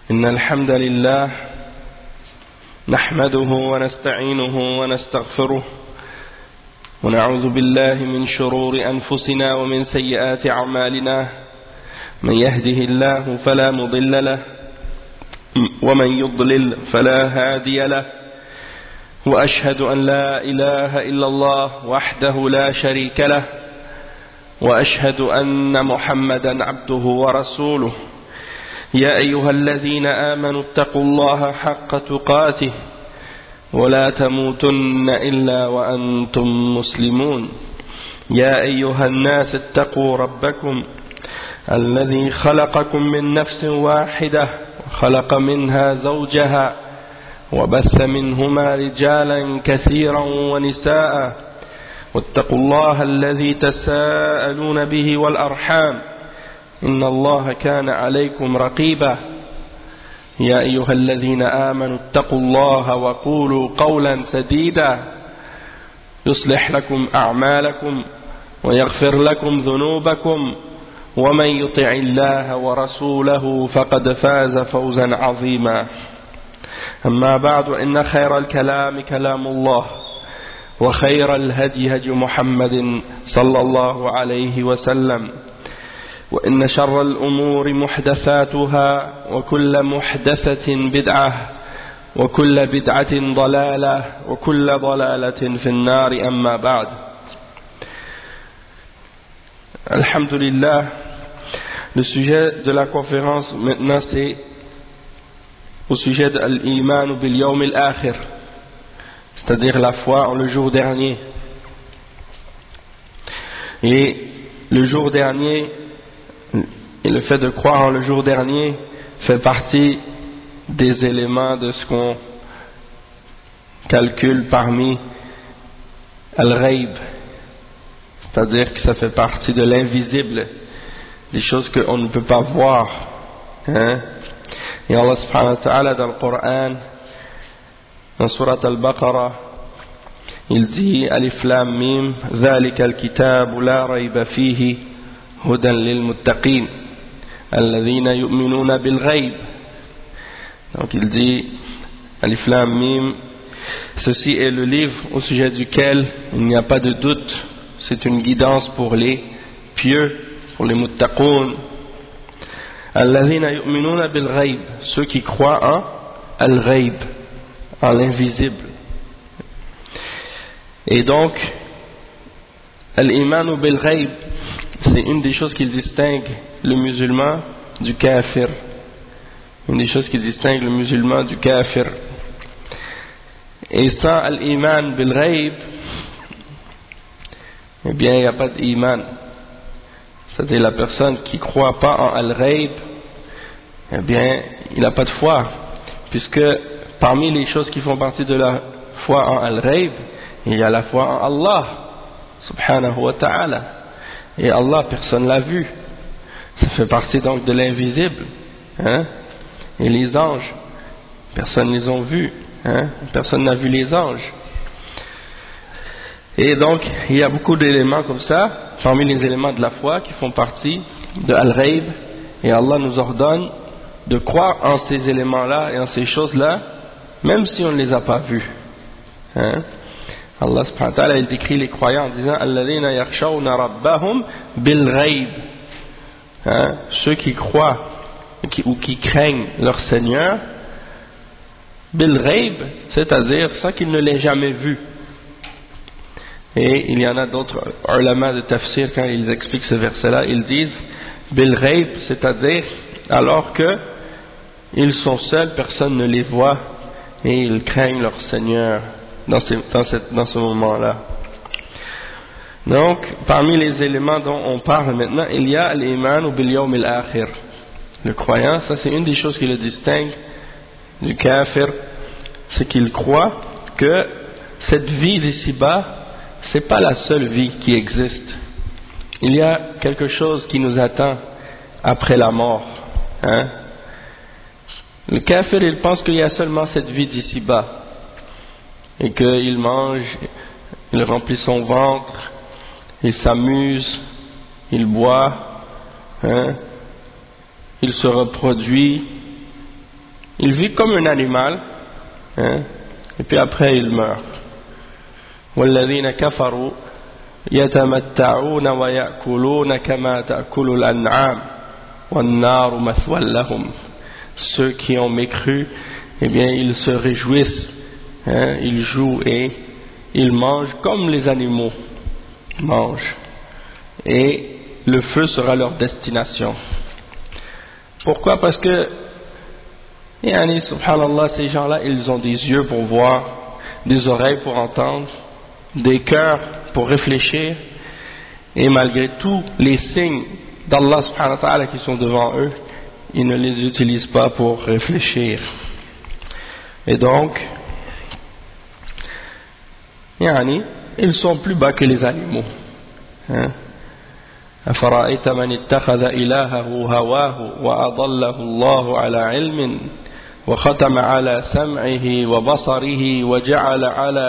إن الحمد لله نحمده ونستعينه ونستغفره ونعوذ بالله من شرور أنفسنا ومن سيئات أعمالنا من يهده الله فلا مضل له ومن يضلل فلا هادي له وأشهد أن لا إله إلا الله وحده لا شريك له وأشهد أن محمدا عبده ورسوله يا أيها الذين آمنوا اتقوا الله حق تقاته ولا تموتن إلا وأنتم مسلمون يا أيها الناس اتقوا ربكم الذي خلقكم من نفس واحدة وخلق منها زوجها وبث منهما رجالا كثيرا ونساء واتقوا الله الذي تساءلون به والأرحام إن الله كان عليكم رقيبا يا أيها الذين آمنوا اتقوا الله وقولوا قولا سديدا يصلح لكم أعمالكم ويغفر لكم ذنوبكم ومن يطع الله ورسوله فقد فاز فوزا عظيما أما بعد إن خير الكلام كلام الله وخير الهدي هدي محمد صلى الله عليه وسلم وإن شر الأمور محدثاتها وكل محدثة بدعة وكل بدعة ضلالة وكل ضلالة في النار أما بعد. Alhamdulillah, le sujet de la conférence maintenant c'est au sujet de l'iman bil yawm al-akhir, c'est-à-dire la foi en le jour dernier. Et le jour dernier, et le fait de croire en le jour dernier fait partie des éléments de ce qu'on calcule parmi al-ghaib, c'est-à-dire que ça fait partie de l'invisible, des choses qu'on ne peut pas voir, hein? Et Allah subhanahu wa ta'ala dans le Coran, dans Surat al-Baqarah, il dit Alif Lam Mim Dhalika al-kitab la rayba fihi hudan lil muttaqin alladhina yu'minuna bil ghaib. Donc il dit Alif Lam Mim, ceci est le livre au sujet duquel il n'y a pas de doute, c'est une guidance pour les pieux, pour les muttaqoun. Alladhina yu'minuna bil ghaib, ceux qui croient en al-ghaib, en l'invisible. Et donc al-iman bil ghaib, c'est une des choses qui distingue le musulman du kafir. Une des choses qui distingue le musulman du kafir. Et sans al-iman bil ghaib, eh bien il n'y a pas d'iman. C'est-à-dire la personne qui ne croit pas en al-ghaib, eh bien il n'a pas de foi. Puisque parmi les choses qui font partie de la foi en al-ghaib, il y a la foi en Allah subhanahu wa ta'ala. Et Allah, personne ne l'a vu. Ça fait partie donc de l'invisible, hein? Et les anges, personne ne les a vus, hein? Personne n'a vu les anges. Et donc il y a beaucoup d'éléments comme ça parmi les éléments de la foi qui font partie de al-ghaib, et Allah nous ordonne de croire en ces éléments-là et en ces choses-là même si on ne les a pas vus, hein? Allah subhanahu wa ta'ala il décrit les croyants en disant alladhina yakhshawna rabbahum bil ghaib, hein? Ceux qui croient ou qui craignent leur Seigneur bil ghaib, c'est-à-dire sans qu'ils ne l'aient jamais vu. Et il y en a d'autres ulama de tafsir, quand ils expliquent ce verset-là, ils disent bil ghaib, c'est-à-dire alors que ils sont seuls, personne ne les voit, et ils craignent leur Seigneur dans ce moment-là. Donc parmi les éléments dont on parle maintenant, il y a l'iman bil yawm al-akhir. Le croyant, ça c'est une des choses qui le distingue du kafir, c'est qu'il croit que cette vie d'ici-bas, c'est pas la seule vie qui existe. Il y a quelque chose qui nous attend après la mort, hein? Le kafir, il pense qu'il y a seulement cette vie d'ici-bas, et qu'il mange, il remplit son ventre, il s'amuse, il boit, hein? Il se reproduit, il vit comme un animal, hein, et puis après il meurt. وَالَّذِينَ كَفَرُوا يَتَمَتَّعُونَ وَيَأْكُلُونَ كَمَا تَأْكُلُ الْأَنْعَامُ وَالنَّارُ مَثْوًى لَهُمْ. Ceux qui ont mécru, eh bien ils se réjouissent, hein, ils jouent et ils mangent comme les animaux mangent, et le feu sera leur destination. Pourquoi? Parce que subhanallah, ces gens-là, ils ont des yeux pour voir, des oreilles pour entendre, des cœurs pour réfléchir, et malgré tous les signes d'Allah subhanahu wa ta'ala qui sont devant eux, ils ne les utilisent pas pour réfléchir. Et donc, ils sont plus bas que les animaux. أفرأيت من اتخذ إلهه هواه وأضله الله على علم وختم على سمعه وبصره وجعل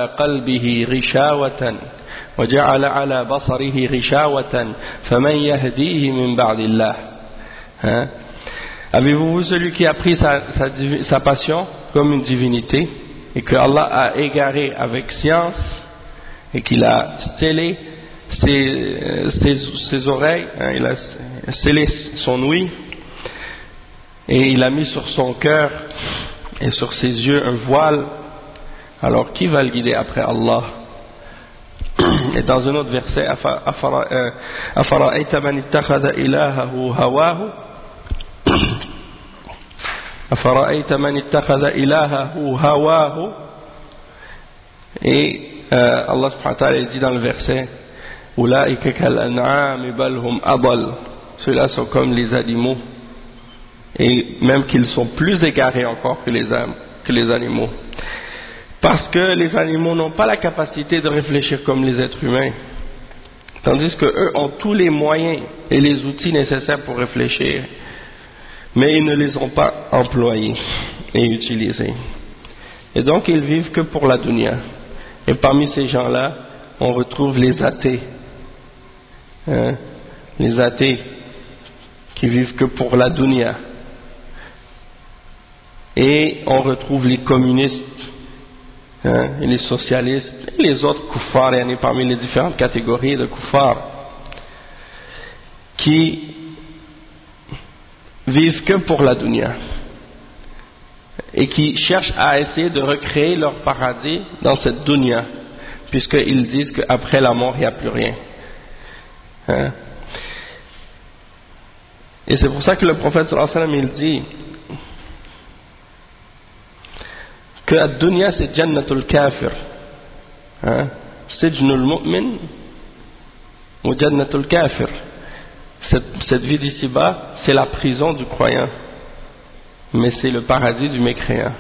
على بصره غشاوة فمن يهديه من بعد الله. Avez-vous vu celui qui a pris sa passion comme une divinité et que Allah a égaré avec science et qu'il a scellé ses oreilles, il a scellé son ouïe et il a mis sur son cœur et sur ses yeux un voile, alors qui va le guider après Allah? Et dans un autre verset, أفرأيت من اتخذ إلهه هواه أفرأيت من اتخذ إلهه هواه. Et Allah subhanahu wa ta'ala dit dans le verset أولئك كالأنعام بل هم أضل. Ceux-là sont comme les animaux, et même qu'ils sont plus égarés encore que les animaux, parce que les animaux n'ont pas la capacité de réfléchir comme les êtres humains, tandis que eux ont tous les moyens et les outils nécessaires pour réfléchir, mais ils ne les ont pas employés et utilisés, et donc ils vivent que pour la dunya. Et parmi ces gens-là, on retrouve les athées, les athées qui vivent que pour la dunya, et on retrouve les communistes, et les socialistes et les autres kuffars, parmi les différentes catégories de kuffars, qui vivent que pour la dunya et qui cherchent à essayer de recréer leur paradis dans cette dunya, puisqu'ils disent qu'après la mort il n'y a plus rien. Et c'est pour ça que le prophète sallallahu alayhi wa sallam il dit que la dunya c'est jannatul kafir, sijnul mu'min ou jannatul kafir. Cette vie d'ici-bas c'est la prison du croyant, mais c'est le paradis du mécréant.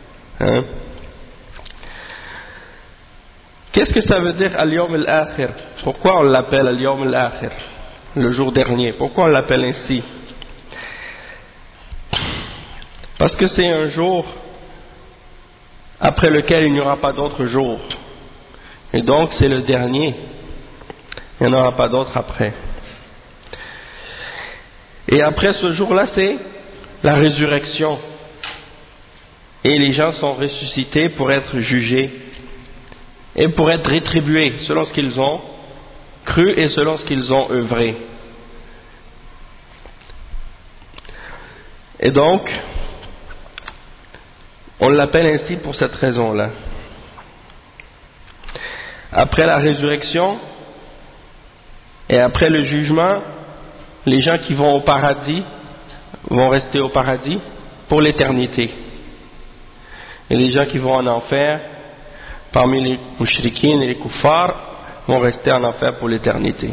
Qu'est-ce que ça veut dire al-yawm al-akhir? Pourquoi on l'appelle al-yawm al-akhir, le jour dernier? Pourquoi on l'appelle ainsi? Parce que c'est un jour après lequel il n'y aura pas d'autre jour, et donc c'est le dernier, il n'y en aura pas d'autre après. Et après ce jour-là, c'est la résurrection, et les gens sont ressuscités pour être jugés et pour être rétribués selon ce qu'ils ont cru et selon ce qu'ils ont œuvré. Et donc on l'appelle ainsi pour cette raison-là. Après la résurrection et après le jugement, les gens qui vont au paradis vont rester au paradis pour l'éternité, et les gens qui vont en enfer, parmi les mushrikines et les kuffars, vont rester en enfer pour l'éternité.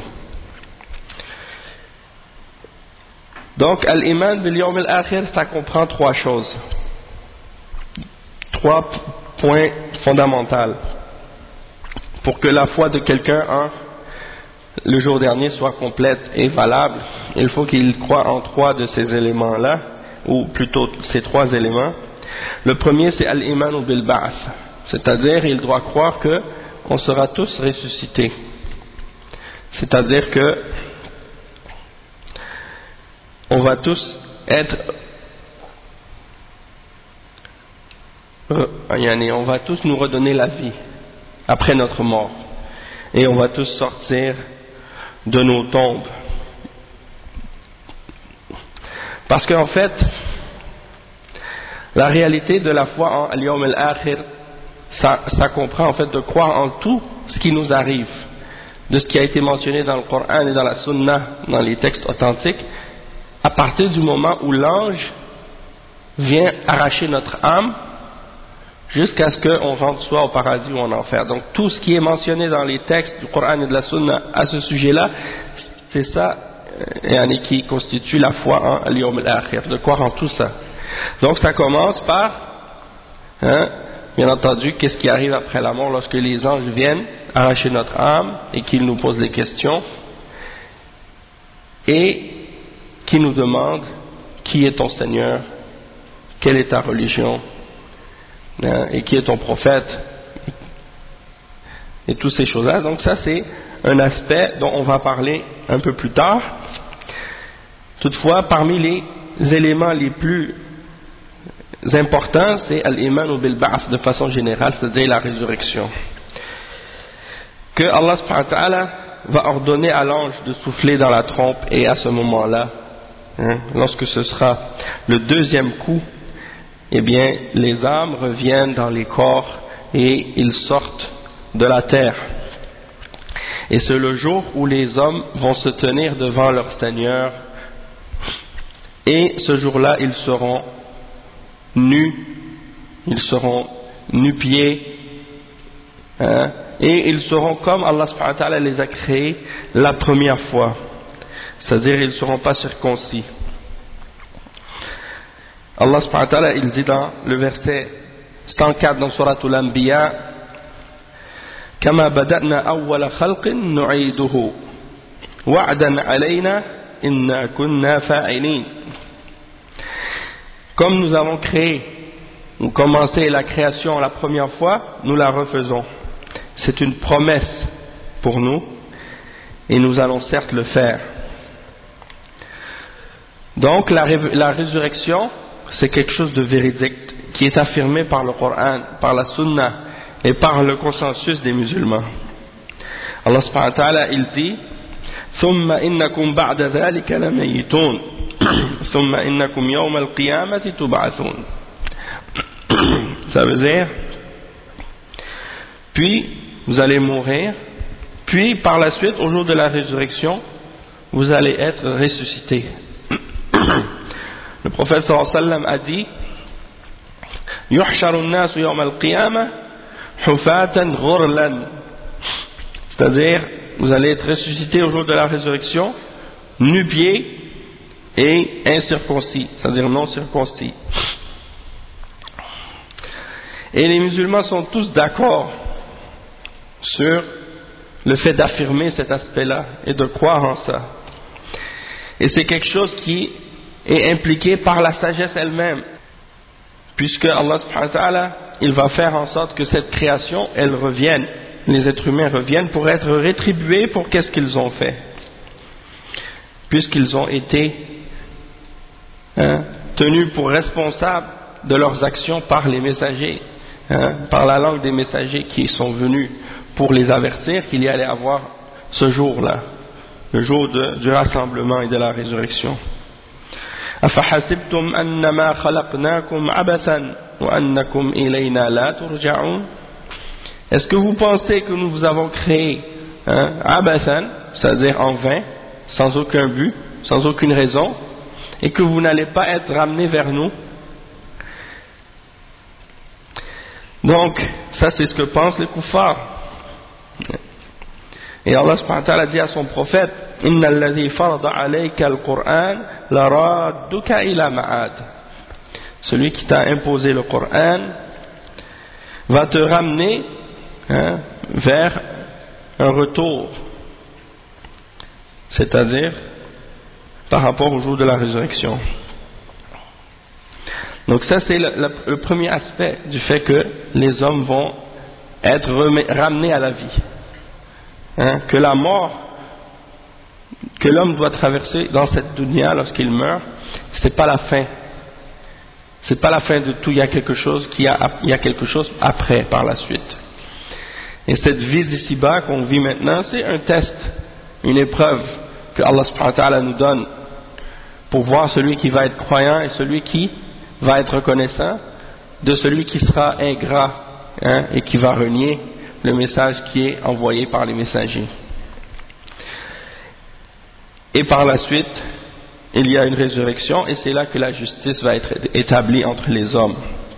Donc al-iman bil yawm al-akhir, ça comprend trois choses, trois points fondamentaux pour que la foi de quelqu'un le jour dernier soit complète et valable. Il faut qu'il croie en trois de ces éléments-là, ou plutôt ces trois éléments. Le premier, c'est al-iman bil ba'ath, c'est-à-dire il doit croire que on sera tous ressuscités, c'est-à-dire que on va tous être on va tous nous redonner la vie après notre mort. Et on va tous sortir de nos tombes. Parce qu'en fait, la réalité de la foi en Al-Yawm al-Akhir, ça comprend en fait de croire en tout ce qui nous arrive, de ce qui a été mentionné dans le Coran et dans la Sunna, dans les textes authentiques, à partir du moment où l'ange vient arracher notre âme jusqu'à ce qu'on rentre soit au paradis ou en enfer. Donc tout ce qui est mentionné dans les textes du Coran et de la Sunna à ce sujet-là, c'est ça qui constitue la foi en Al-Yawm al-Akhir, de croire en tout ça. Donc ça commence par, bien entendu, qu'est-ce qui arrive après la mort lorsque les anges viennent arracher notre âme et qu'ils nous posent des questions et qui nous demandent qui est ton Seigneur, quelle est ta religion, et qui est ton prophète, et toutes ces choses-là. Donc ça c'est un aspect dont on va parler un peu plus tard. Toutefois, parmi les éléments les plus importants, c'est al-iman ou bil-ba'ath de façon générale, c'est-à-dire la résurrection. Que Allah subhanahu wa ta'ala va ordonner à l'ange de souffler dans la trompe, et à ce moment-là, lorsque ce sera le deuxième coup, eh bien les âmes reviennent dans les corps et ils sortent de la terre. Et c'est le jour où les hommes vont se tenir devant leur Seigneur, et ce jour-là ils seront nus pieds, et ils seront comme Allah subhanahu wa ta'ala les a créés la première fois, c'est-à-dire ils ne seront pas circoncis. Allah subhanahu wa ta'ala il dit dans le verset 104 dans Surat Al-Anbiya: Kama bada'na awwala khalqin nu'iduhu wa'dan alayna inna kunna fa'ilin. Comme nous avons créé ou commencé la création la première fois, nous la refaisons. C'est une promesse pour nous et nous allons certes le faire. Donc la résurrection, c'est quelque chose de véridique qui est affirmé par le Coran, par la Sunna et par le consensus des musulmans. Allah subhanahu wa ta'ala il dit: ثم إنكم بعد ذلك لميتون ثم إنكم يوم القيامة تبعثون. Ça veut dire, puis vous allez mourir, puis par la suite au jour de la résurrection vous allez être ressuscités. Le prophète sallallahu alayhi wa sallam a dit: يحشر الناس يوم القيامة حفاة غرلا. C'est-à-dire, vous allez être ressuscités au jour de la résurrection, nu-pieds et incirconcis, c'est-à-dire non circoncis. Et les musulmans sont tous d'accord sur le fait d'affirmer cet aspect-là et de croire en ça. Et c'est quelque chose qui est impliqué par la sagesse elle-même, puisque Allah subhanahu wa ta'ala, il va faire en sorte que cette création, elle revienne, les êtres humains reviennent pour être rétribués pour qu'est-ce qu'ils ont fait, puisqu'ils ont été tenus pour responsables de leurs actions par les messagers, par la langue des messagers qui sont venus pour les avertir qu'il y allait avoir ce jour-là, le jour du rassemblement et de la résurrection. أفحسبتم أنما خلقناكم عبثا وأنكم إلينا لا ترجعون. Est-ce que vous pensez que nous vous avons créé abathan, c'est-à-dire en vain, sans aucun but, sans aucune raison, et que vous n'allez pas être ramenés vers nous? Donc, ça c'est ce que pensent les kuffars. Et Allah subhanahu wa ta'ala dit à son prophète: Inna alladhi farada alayka al-Qur'an la radduka ila ma'ad. Celui qui t'a imposé le Coran va te ramener vers un retour, c'est-à-dire par rapport au jour de la résurrection. Donc ça c'est le premier aspect du fait que les hommes vont être ramenés à la vie, que la mort que l'homme doit traverser dans cette dunya lorsqu'il meurt, c'est pas la fin, C'est pas la fin de tout, il y a quelque chose après, par la suite. Et cette vie d'ici-bas qu'on vit maintenant, c'est un test, une épreuve que Allah subhanahu wa ta'ala nous donne pour voir celui qui va être croyant et celui qui va être reconnaissant de celui qui sera ingrat, et qui va renier le message qui est envoyé par les messagers. Et par la suite, il y a une résurrection et c'est là que la justice va être établie entre les hommes.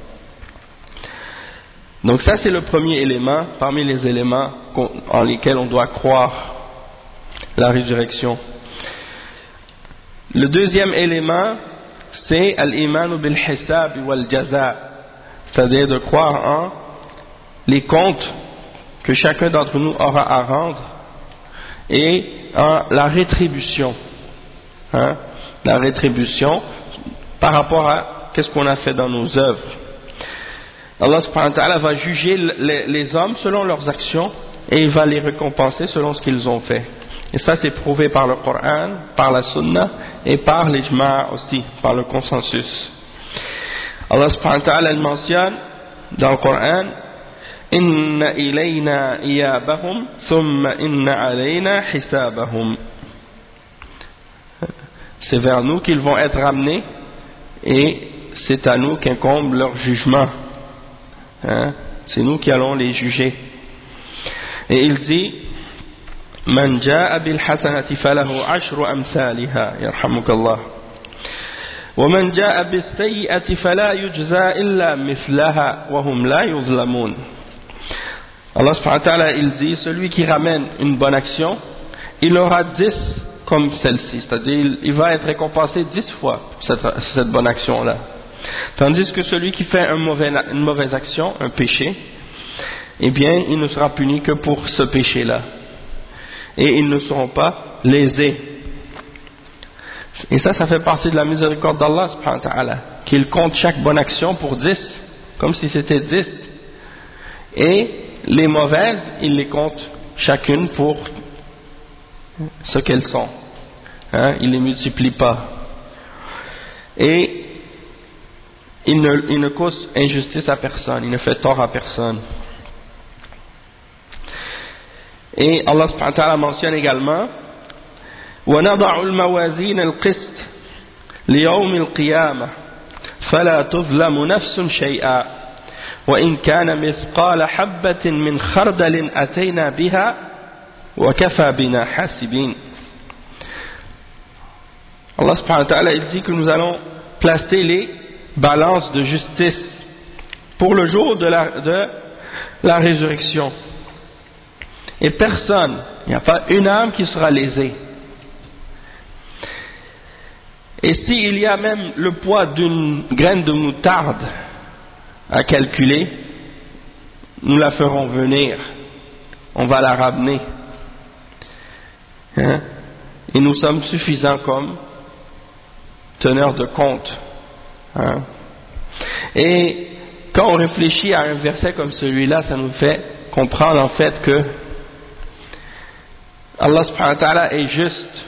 Donc ça c'est le premier élément parmi les éléments en lesquels on doit croire, la résurrection. Le deuxième élément c'est al-iman bil-hisab wal-jaza, c'est-à-dire de croire en les comptes que chacun d'entre nous aura à rendre et en la rétribution, la rétribution par rapport à qu'est-ce qu'on a fait dans nos œuvres. Allah subhanahu wa ta'ala va juger les hommes selon leurs actions et il va les récompenser selon ce qu'ils ont fait. Et ça c'est prouvé par le Coran, par la Sunna et par l'Ijma' aussi, par le consensus. Allah subhanahu wa ta'ala mentionne dans le Coran: Inna ilayna iyabahum thumma inna alayna hisabahum. C'est vers nous qu'ils vont être ramenés et c'est à nous qu'incombe leur jugement. C'est nous qui allons les juger. Et il dit: Man ja'a bil hasanati falahu ashru amsalha yarhamukallah wa man ja'a bis sayyi'ati fala yujza illa mithlaha wa hum la yuzlamun. Allah subhanahu wa ta'ala il dit: celui qui ramène une bonne action, il aura 10 comme celle-ci, c'est-à-dire il va être récompensé 10 fois pour cette bonne action-là. Tandis que celui qui fait une mauvaise action, un péché, eh bien il ne sera puni que pour ce péché-là. Et ils ne seront pas lésés. Et ça fait partie de la miséricorde d'Allah subhanahu wa ta'ala, qu'il compte chaque bonne action pour 10, comme si c'était 10. Et les mauvaises, il les compte chacune pour ce qu'elles sont. Il les multiplie pas. Et il ne cause injustice à personne, il ne fait tort à personne. Et Allah subhanahu wa ta'ala mentionne également: وَنَضَعُ الْمَوَازِينَ الْقِسْطَ لِيَوْمِ الْقِيَامَةِ فَلَا تُظْلَمُ نَفْسٌ شَيْئًا وَإِنْ كَانَ مِثْقَالَ حَبَّةٍ مِّنْ خَرْدَلٍ أَتَيْنَا بِهَا وَكَفَى بِنَا حَاسِبِينَ. Allah subhanahu wa ta'ala il dit que nous allons placer les balances de justice pour le jour de la résurrection. Et personne, il n'y a pas une âme qui sera lésée. Et s'il y a même le poids d'une graine de moutarde à calculer, nous la ferons venir, on va la ramener. Et nous sommes suffisants comme teneurs de compte. Et quand on réfléchit à un verset comme celui-là, ça nous fait comprendre en fait que Allah subhanahu wa ta'ala est juste,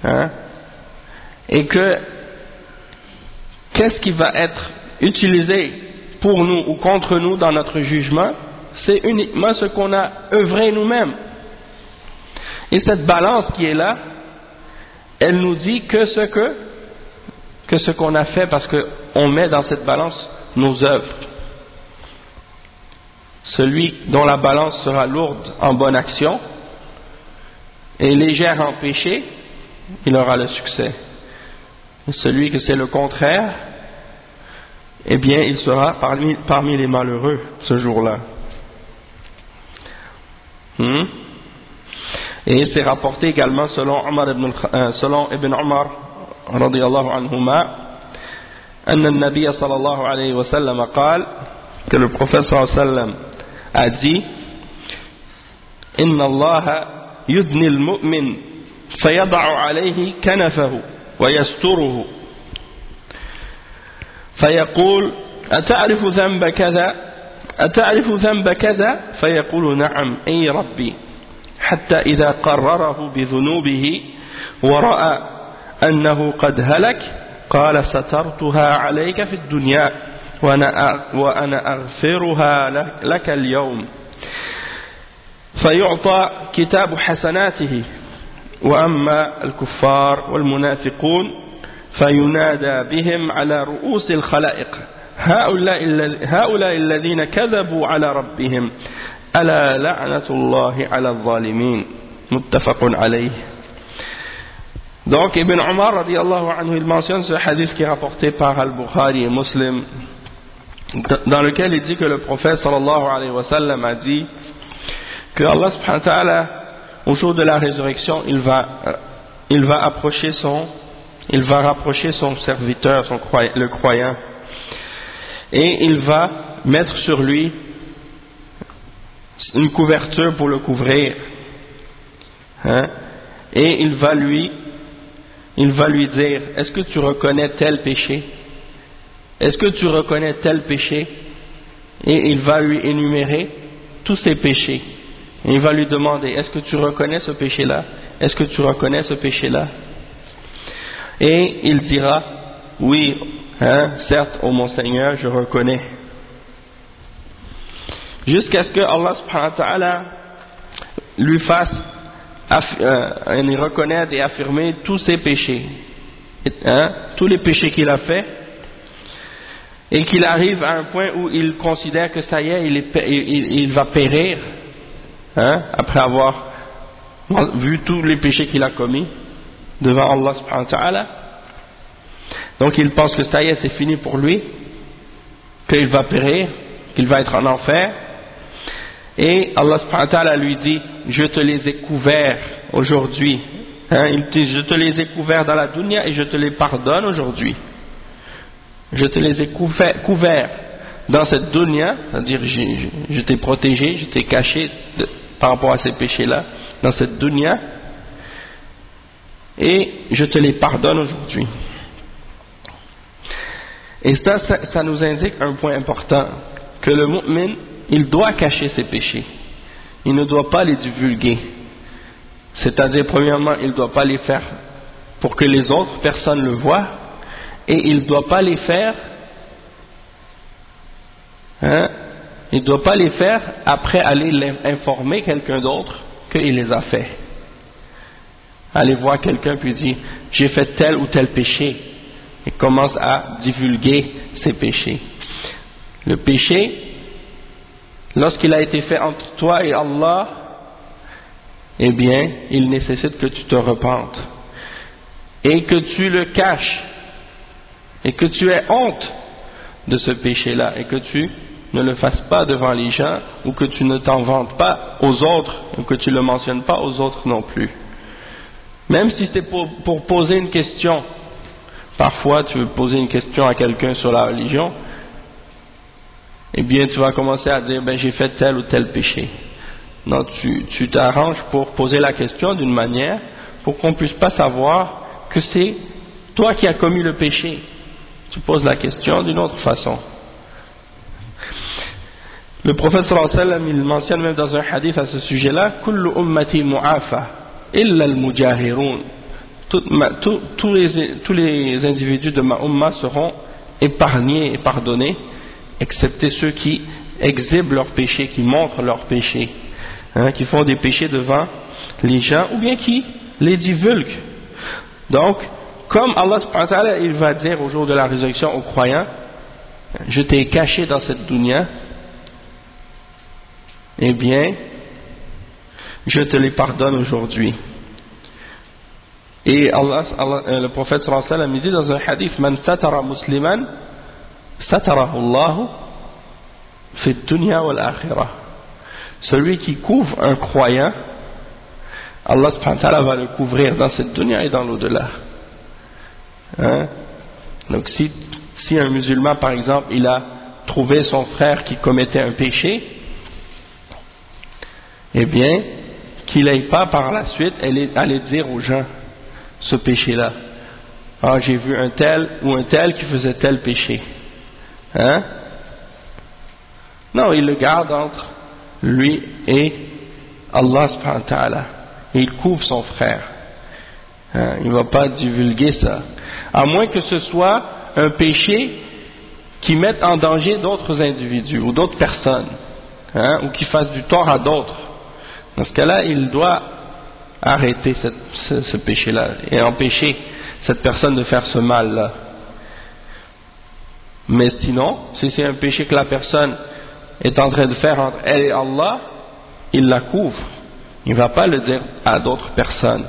et que qu'est-ce qui va être utilisé pour nous ou contre nous dans notre jugement, c'est uniquement ce qu'on a œuvré nous-mêmes. Et cette balance qui est là, elle nous dit que ce qu'on a fait, parce qu'on met dans cette balance nos œuvres. Celui dont la balance sera lourde en bonne action et légère en péché, il aura le succès. Et celui que c'est le contraire, eh bien il sera parmi les malheureux ce jour-là. Et c'est rapporté également selon Ibn Umar radiyallahu anhuma أن النبي صلى الله عليه وسلم قال, que le prophète صلى الله عليه وسلم a dit: إن الله يدني المؤمن فيضع عليه كنفه ويستره فيقول أتعرف ذنب كذا أتعرف ذنب كذا فيقول نعم أي ربي حتى إذا قرره بذنوبه ورأى أنه قد هلك قال سترتها عليك في الدنيا وأنا أغفرها لك اليوم فيعطى كتاب حسناته وأما الكفار والمنافقون فينادى بهم على رؤوس الخلائق هؤلاء الذين كذبوا على ربهم ألا لعنة الله على الظالمين متفق عليه. Donc Ibn Omar radiyallahu anhu, il mentionne ce hadith qui est rapporté par Al-Bukhari et Muslim, dans lequel il dit que le prophète sallallahu alayhi wa sallam a dit que Allah subhanahu wa ta'ala, au jour de la résurrection, il va rapprocher son serviteur, le croyant, et il va mettre sur lui une couverture pour le couvrir, et il va lui dire, est-ce que tu reconnais tel péché? Est-ce que tu reconnais tel péché? Et il va lui énumérer tous ses péchés. Et il va lui demander, est-ce que tu reconnais ce péché-là? Est-ce que tu reconnais ce péché-là? Et il dira, oui, certes, ô mon Seigneur, je reconnais. Jusqu'à ce que Allah subhanahu wa ta'ala lui fasse reconnaître et affirmer tous ses péchés, tous les péchés qu'il a fait, et qu'il arrive à un point où il considère que ça y est, il va périr, après avoir vu tous les péchés qu'il a commis devant Allah subhanahu wa ta'ala. Donc il pense que ça y est, c'est fini pour lui, qu'il va périr, qu'il va être en enfer. Et Allah subhanahu wa ta'ala lui dit, je te les ai couverts aujourd'hui. Il dit, je te les ai couverts dans la dunya et je te les pardonne aujourd'hui. Je te les ai couverts dans cette dunya, c'est-à-dire je t'ai protégé, je t'ai caché par rapport à ces péchés-là, dans cette dunya, et je te les pardonne aujourd'hui. Et ça nous indique un point important, que le mu'min, il doit cacher ses péchés, il ne doit pas les divulguer, c'est-à-dire premièrement il ne doit pas les faire pour que les autres personnes le voient, et il ne doit pas les faire il ne doit pas les faire après aller informer quelqu'un d'autre qu'il les a fait. Aller voir quelqu'un puis dire j'ai fait tel ou tel péché et commence à divulguer ses péchés. Le péché, lorsqu'il a été fait entre toi et Allah, eh bien il nécessite que tu te repentes et que tu le caches et que tu aies honte de ce péché-là et que tu ne le fasses pas devant les gens ou que tu ne t'en vantes pas aux autres ou que tu ne le mentionnes pas aux autres non plus. Même si c'est pour poser une question, parfois tu veux poser une question à quelqu'un sur la religion, eh bien tu vas commencer à dire j'ai fait tel ou tel péché. Non, tu t'arranges pour poser la question d'une manière pour qu'on ne puisse pas savoir que c'est toi qui as commis le péché. Tu poses la question d'une autre façon. Le prophète sallallahu alayhi wa sallam, il mentionne même dans un hadith à ce sujet-là, kullu ummati mu'afa illa al-mujahirun. Tous les individus de ma umma seront épargnés et pardonnés, excepté ceux qui exhibent leurs péchés, qui montrent leurs péchés, qui font des péchés devant les gens ou bien qui les divulguent. Donc, comme Allah subhanahu wa ta'ala, il va dire au jour de la résurrection aux croyants, je t'ai caché dans cette dunya, eh bien, je te les pardonne aujourd'hui. Et le prophète sallallahu alayhi wa sallam dit dans un hadith, man satara musliman, satarahu Allahu fi dunya wal akhirah. Celui qui couvre un croyant, Allah subhanahu wa ta'ala va le couvrir dans cette dunya et dans l'au-delà. Donc si un musulman par exemple il a trouvé son frère qui commettait un péché, eh bien qu'il n'aille pas par la suite aller dire aux gens ce péché là, j'ai vu un tel ou un tel qui faisait tel péché, non, il le garde entre lui et Allah subhanahu wa ta'ala et il couvre son frère. Il ne va pas divulguer ça. À moins que ce soit un péché qui mette en danger d'autres individus ou d'autres personnes, ou qui fasse du tort à d'autres. Dans ce cas-là, il doit arrêter ce péché-là et empêcher cette personne de faire ce mal-là. Mais sinon, si c'est un péché que la personne est en train de faire entre elle et Allah, il la couvre. Il ne va pas le dire à d'autres personnes.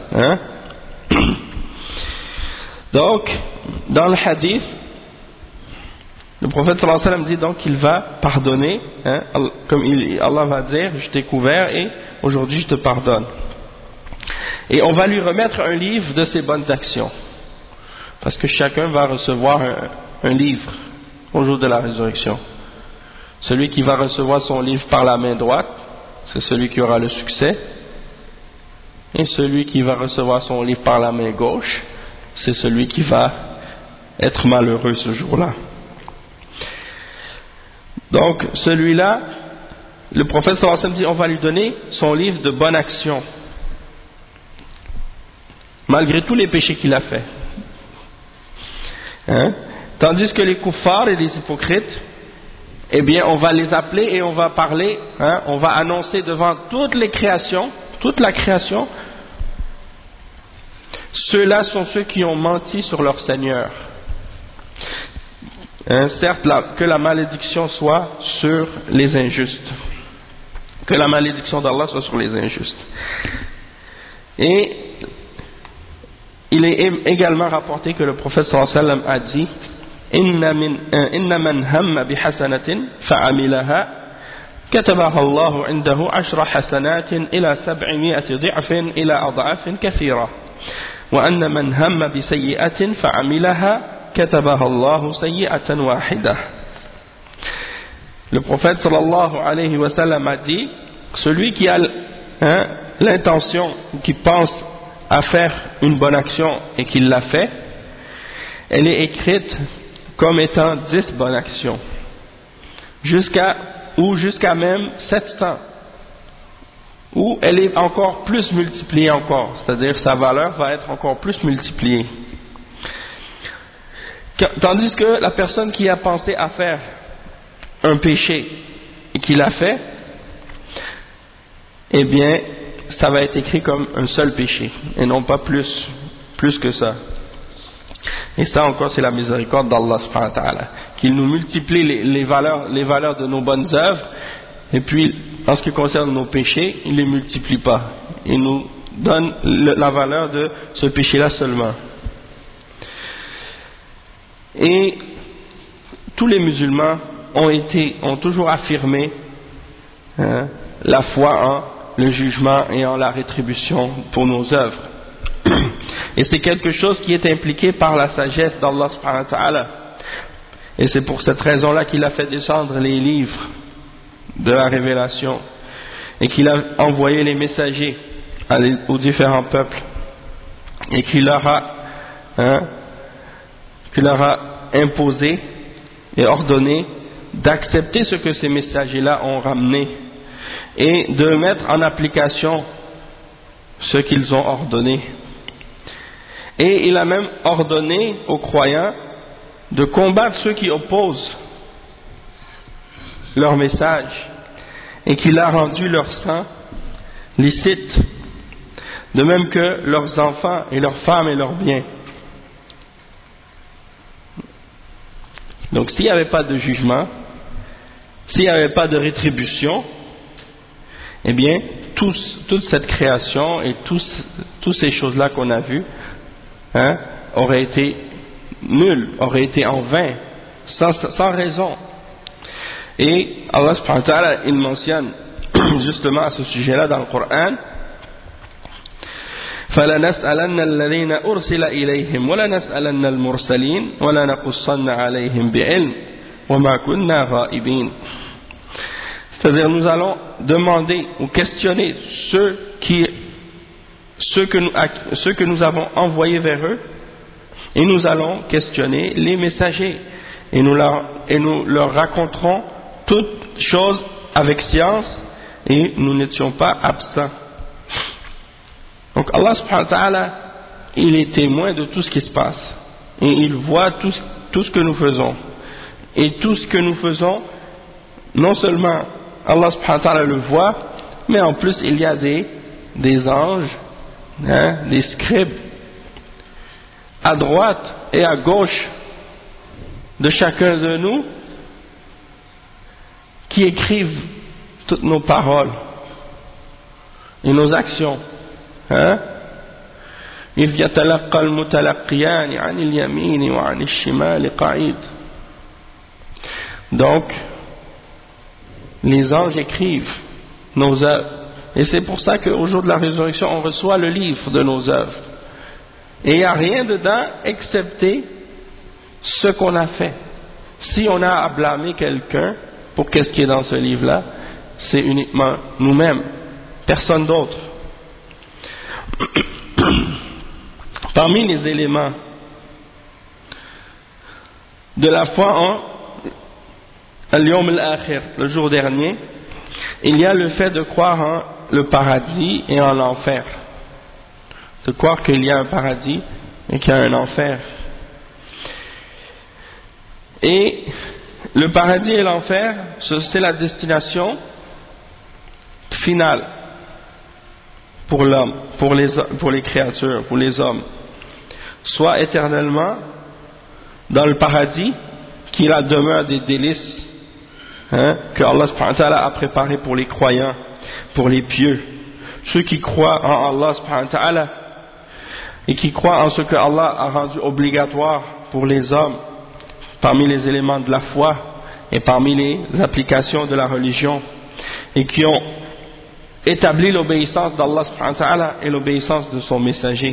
Donc, dans le hadith, le prophète sallallahu alayhi wa sallam dit donc qu'il va pardonner, comme Allah va dire, je t'ai couvert et aujourd'hui je te pardonne. Et on va lui remettre un livre de ses bonnes actions. Parce que chacun va recevoir un livre au jour de la résurrection. Celui qui va recevoir son livre par la main droite, c'est celui qui aura le succès. Et celui qui va recevoir son livre par la main gauche, c'est celui qui va être malheureux ce jour-là. Donc, celui-là, le prophète sallallahu alayhi wa sallam dit, on va lui donner son livre de bonne action, malgré tous les péchés qu'il a fait. Tandis que les kuffars et les hypocrites, eh bien, on va les appeler et on va parler, on va annoncer devant toute la création, ceux-là sont ceux qui ont menti sur leur Seigneur. Certes, que la malédiction soit sur les injustes. Que la malédiction d'Allah soit sur les injustes. Et il est également rapporté que le prophète sallallahu alayhi wa sallam a dit Inna man hamma bi hasanatin fa'amilaha katabaha Allahu indahu 10 hasanatin ila 700 ضعف ila ad'afin kathira wa anna man hamma bi sayyi'atin fa'amilaha katabaha Allahu sayyi'atan wahida. Le prophète sallallahu alayhi wa sallam a dit, celui qui a l'intention, qui pense à faire une bonne action et qui l'a fait, elle est écrite comme étant 10 bonnes actions, jusqu'à même 700, ou elle est encore plus multipliée encore, c'est-à-dire sa valeur va être encore plus multipliée. Tandis que la personne qui a pensé à faire un péché et qui l'a fait, eh bien, ça va être écrit comme un seul péché et non pas plus que ça. Et ça encore, c'est la miséricorde d'Allah subhanahu wa ta'ala, qu'il nous multiplie les valeurs de nos bonnes œuvres, et puis en ce qui concerne nos péchés, il ne les multiplie pas, il nous donne la valeur de ce péché-là seulement. Et tous les musulmans ont toujours affirmé la foi en le jugement et en la rétribution pour nos œuvres. Et c'est quelque chose qui est impliqué par la sagesse d'Allah subhanahu wa ta'ala. Et c'est pour cette raison-là qu'il a fait descendre les livres de la révélation et qu'il a envoyé les messagers aux différents peuples et qu'il leur a imposé et ordonné d'accepter ce que ces messagers-là ont ramené et de mettre en application ce qu'ils ont ordonné. Et il a même ordonné aux croyants de combattre ceux qui opposent leur message et qu'il a rendu leur sang licite, de même que leurs enfants et leurs femmes et leurs biens. Donc s'il n'y avait pas de jugement, s'il n'y avait pas de rétribution, eh bien toute cette création et toutes ces choses-là qu'on a vues auraient été nulles, auraient été en vain, sans raison. Et Allah subhanahu wa ta'ala, il mentionne justement à ce sujet-là dans le Coran, فَلَنَسْأَلَنَّ الَّذِينَ أُرْسِلَ إِلَيْهِمْ وَلَنَسْأَلَنَّ الْمُرْسَلِينَ وَلَنَقُصَّنَّ عَلَيْهِمْ بِعِلْمٍ وَمَا كُنَّا غَائِبِينَ. C'est-à-dire, nous allons demander ou questionner ceux que nous avons envoyés vers eux, et nous allons questionner les messagers, et nous leur raconterons toutes choses avec science, et nous n'étions pas absents. Donc Allah subhanahu wa ta'ala il est témoin de tout ce qui se passe et il voit tout ce que nous faisons, et tout ce que nous faisons, non seulement Allah subhanahu wa ta'ala le voit, mais en plus il y a des anges, des scribes à droite et à gauche de chacun de nous qui écrivent toutes nos paroles et nos actions. إذ يتلقى المتلقيان عن اليمين وعن الشمال قعيد. Donc les anges écrivent nos œuvres, et c'est pour ça qu'au jour de la résurrection on reçoit le livre de nos œuvres, et il n'y a rien dedans excepté ce qu'on a fait. Si on a à blâmer quelqu'un pour qu'est-ce qui est dans ce livre-là, c'est uniquement nous-mêmes, personne d'autre. Parmi les éléments de la foi en Al-Yawm al-Akhir, le jour dernier, il y a le fait de croire en le paradis et en l'enfer, de croire qu'il y a un paradis et qu'il y a un enfer. Et le paradis et l'enfer, c'est la destination finale pour l'homme, pour les créatures, pour les hommes. Soit éternellement dans le paradis, qui est la demeure des délices, que Allah subhanahu wa ta'ala a préparé pour les croyants, pour les pieux, ceux qui croient en Allah subhanahu wa ta'ala et qui croient en ce que Allah a rendu obligatoire pour les hommes parmi les éléments de la foi et parmi les applications de la religion, et qui ont établi l'obéissance d'Allah subhanahu wa ta'ala et l'obéissance de son messager.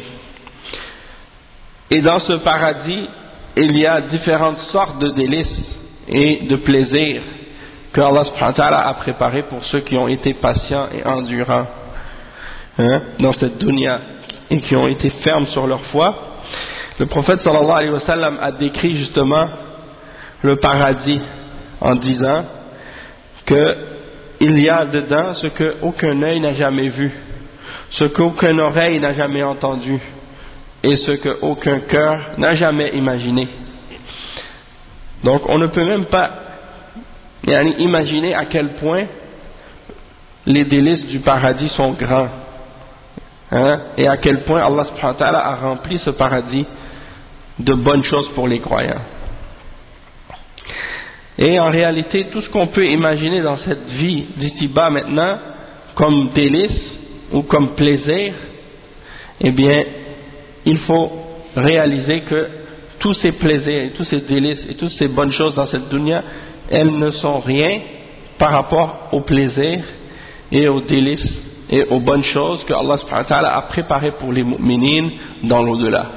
Et dans ce paradis, il y a différentes sortes de délices et de plaisirs que Allah subhanahu wa ta'ala a préparé pour ceux qui ont été patients et endurants dans cette dunya et qui ont été fermes sur leur foi. Le prophète sallallahu alayhi wa sallam a décrit justement le paradis en disant qu'il y a dedans ce qu'aucun œil n'a jamais vu, ce qu'aucune oreille n'a jamais entendu et ce qu'aucun cœur n'a jamais imaginé. Donc on ne peut même pas imaginer à quel point les délices du paradis sont grands, et à quel point Allah subhanahu wa ta'ala a rempli ce paradis de bonnes choses pour les croyants. Et en réalité, tout ce qu'on peut imaginer dans cette vie d'ici-bas maintenant, comme délice ou comme plaisir, eh bien, il faut réaliser que tous ces plaisirs et tous ces délices et toutes ces bonnes choses dans cette dunya, elles ne sont rien par rapport aux plaisirs et aux délices et aux bonnes choses que Allah subhanahu wa ta'ala a préparées pour les mu'minines dans l'au-delà.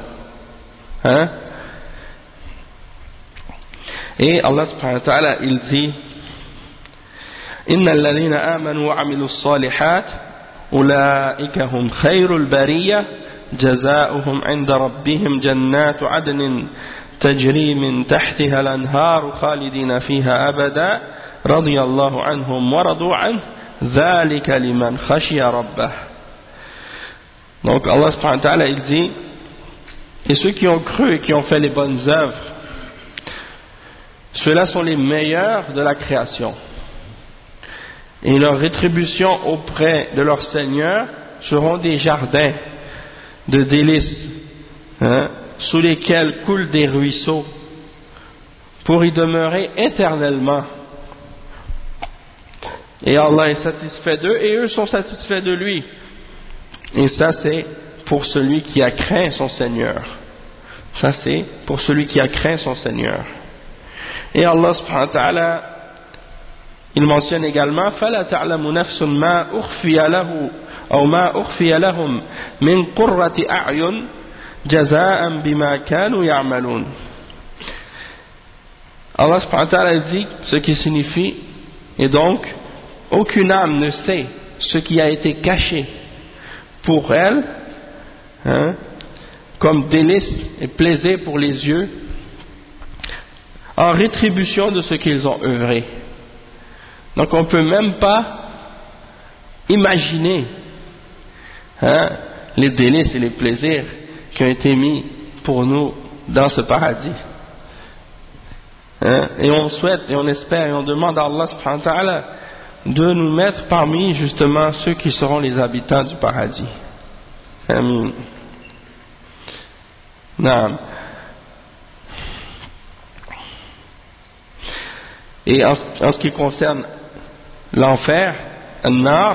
Et Allah subhanahu wa ta'ala, il dit: Inna alladhina amanu wa amilu s-salihat ulaika hum khayrul bariyah jazauhum 'inda rabbihim jannatu 'adnin tajri min tahtiha al-anhar khalidina fiha abada radiyallahu anhum wa radu 'anhu dhalika liman khashiya rabbah. Donc Allah subhanahu wa ta'ala, il dit: et ceux qui ont cru et qui ont fait les bonnes œuvres, ceux-là sont les meilleurs de la création, et leur rétribution auprès de leur Seigneur seront des jardins de délices, sous lesquels coulent des ruisseaux, pour y demeurer éternellement. Et Allah est satisfait d'eux et eux sont satisfaits de lui. Et ça, c'est pour celui qui a craint son Seigneur. Ça, c'est pour celui qui a craint son Seigneur. Et Allah subhanahu wa ta'ala, il mentionne également: فَلَا تَعْلَمُ نَفْسٌ مَا أُخْفِيَ لَهُ أو ما أُخْفِيَ لَهُمْ مِنْ قُرَّةِ أَعْيُنٍ جَزَاءً بِمَا كَانُوا يَعْمَلُونَ. Allah subhanahu wa ta'ala dit ce qui signifie: et donc aucune âme ne sait ce qui a été caché pour elle, comme délice et plaisir pour les yeux, en rétribution de ce qu'ils ont œuvré. Donc on ne peut même pas imaginer les délices et les plaisirs qui ont été mis pour nous dans ce paradis. Et on souhaite et on espère et on demande à Allah subhanahu wa ta'ala de nous mettre parmi justement ceux qui seront les habitants du paradis. Amin. Naam. Et en ce qui concerne l'enfer, an-nar,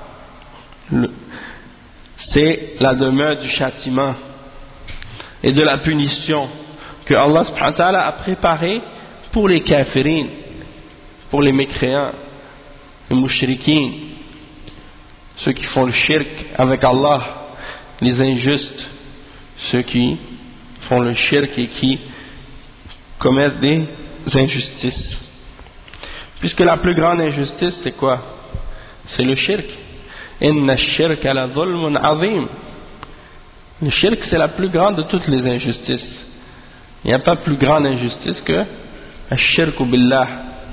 c'est la demeure du châtiment et de la punition que Allah subhanahu wa ta'ala a préparé pour les kafirin, pour les mécréants, les mouchriquins, ceux qui font le shirk avec Allah, les injustes, ceux qui font le shirk et qui commettent des injustices. Puisque la plus grande injustice, c'est quoi? C'est le shirk. Inna ash-shirka la dhulmun azim. Le shirk, c'est la plus grande de toutes les injustices. Il n'y a pas plus grande injustice que ash-shirku billah.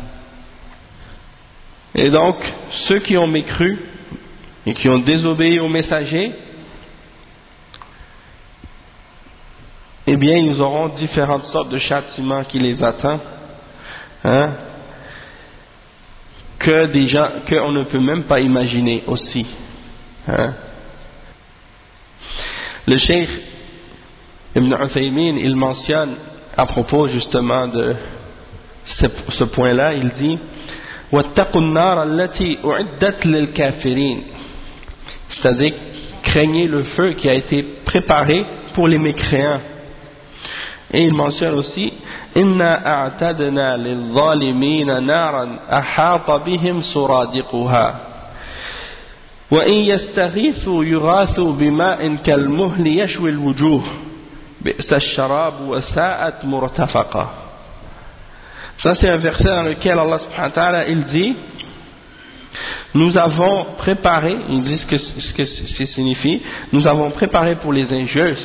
Et donc, ceux qui ont mécru et qui ont désobéi aux messagers, eh bien, ils auront différentes sortes de châtiments qui les attendent, que des gens qu'on ne peut même pas imaginer aussi. Le Cheikh Ibn Uthaymin, il mentionne à propos justement de ce point-là, il dit وَاتَّقُوا النَّارَ الَّتِي أُعِدَّتْ لِلْكَافِرِينَ, c'est-à-dire craignez le feu qui a été préparé pour les mécréants. Et il mentionne aussi إِنَّا أَعْتَدْنَا لِلظَّالِمِينَ نَارًا أَحَاطَ بِهِمْ سُرَادِقُهَا وَإِنْ يَسْتَغِيثُوا يُغَاثُوا بِمَاءٍ كَالْمُهْلِ يَشْوِي الْوُجُوهِ بِئْسَ الشَّرَابُ وَسَاءَتْ مُرْتَفَقًا. Ça, c'est un verset dans lequel Allah subhanahu wa ta'ala, il dit, nous avons préparé, il dit ce que ça signifie, nous avons préparé pour les injustes,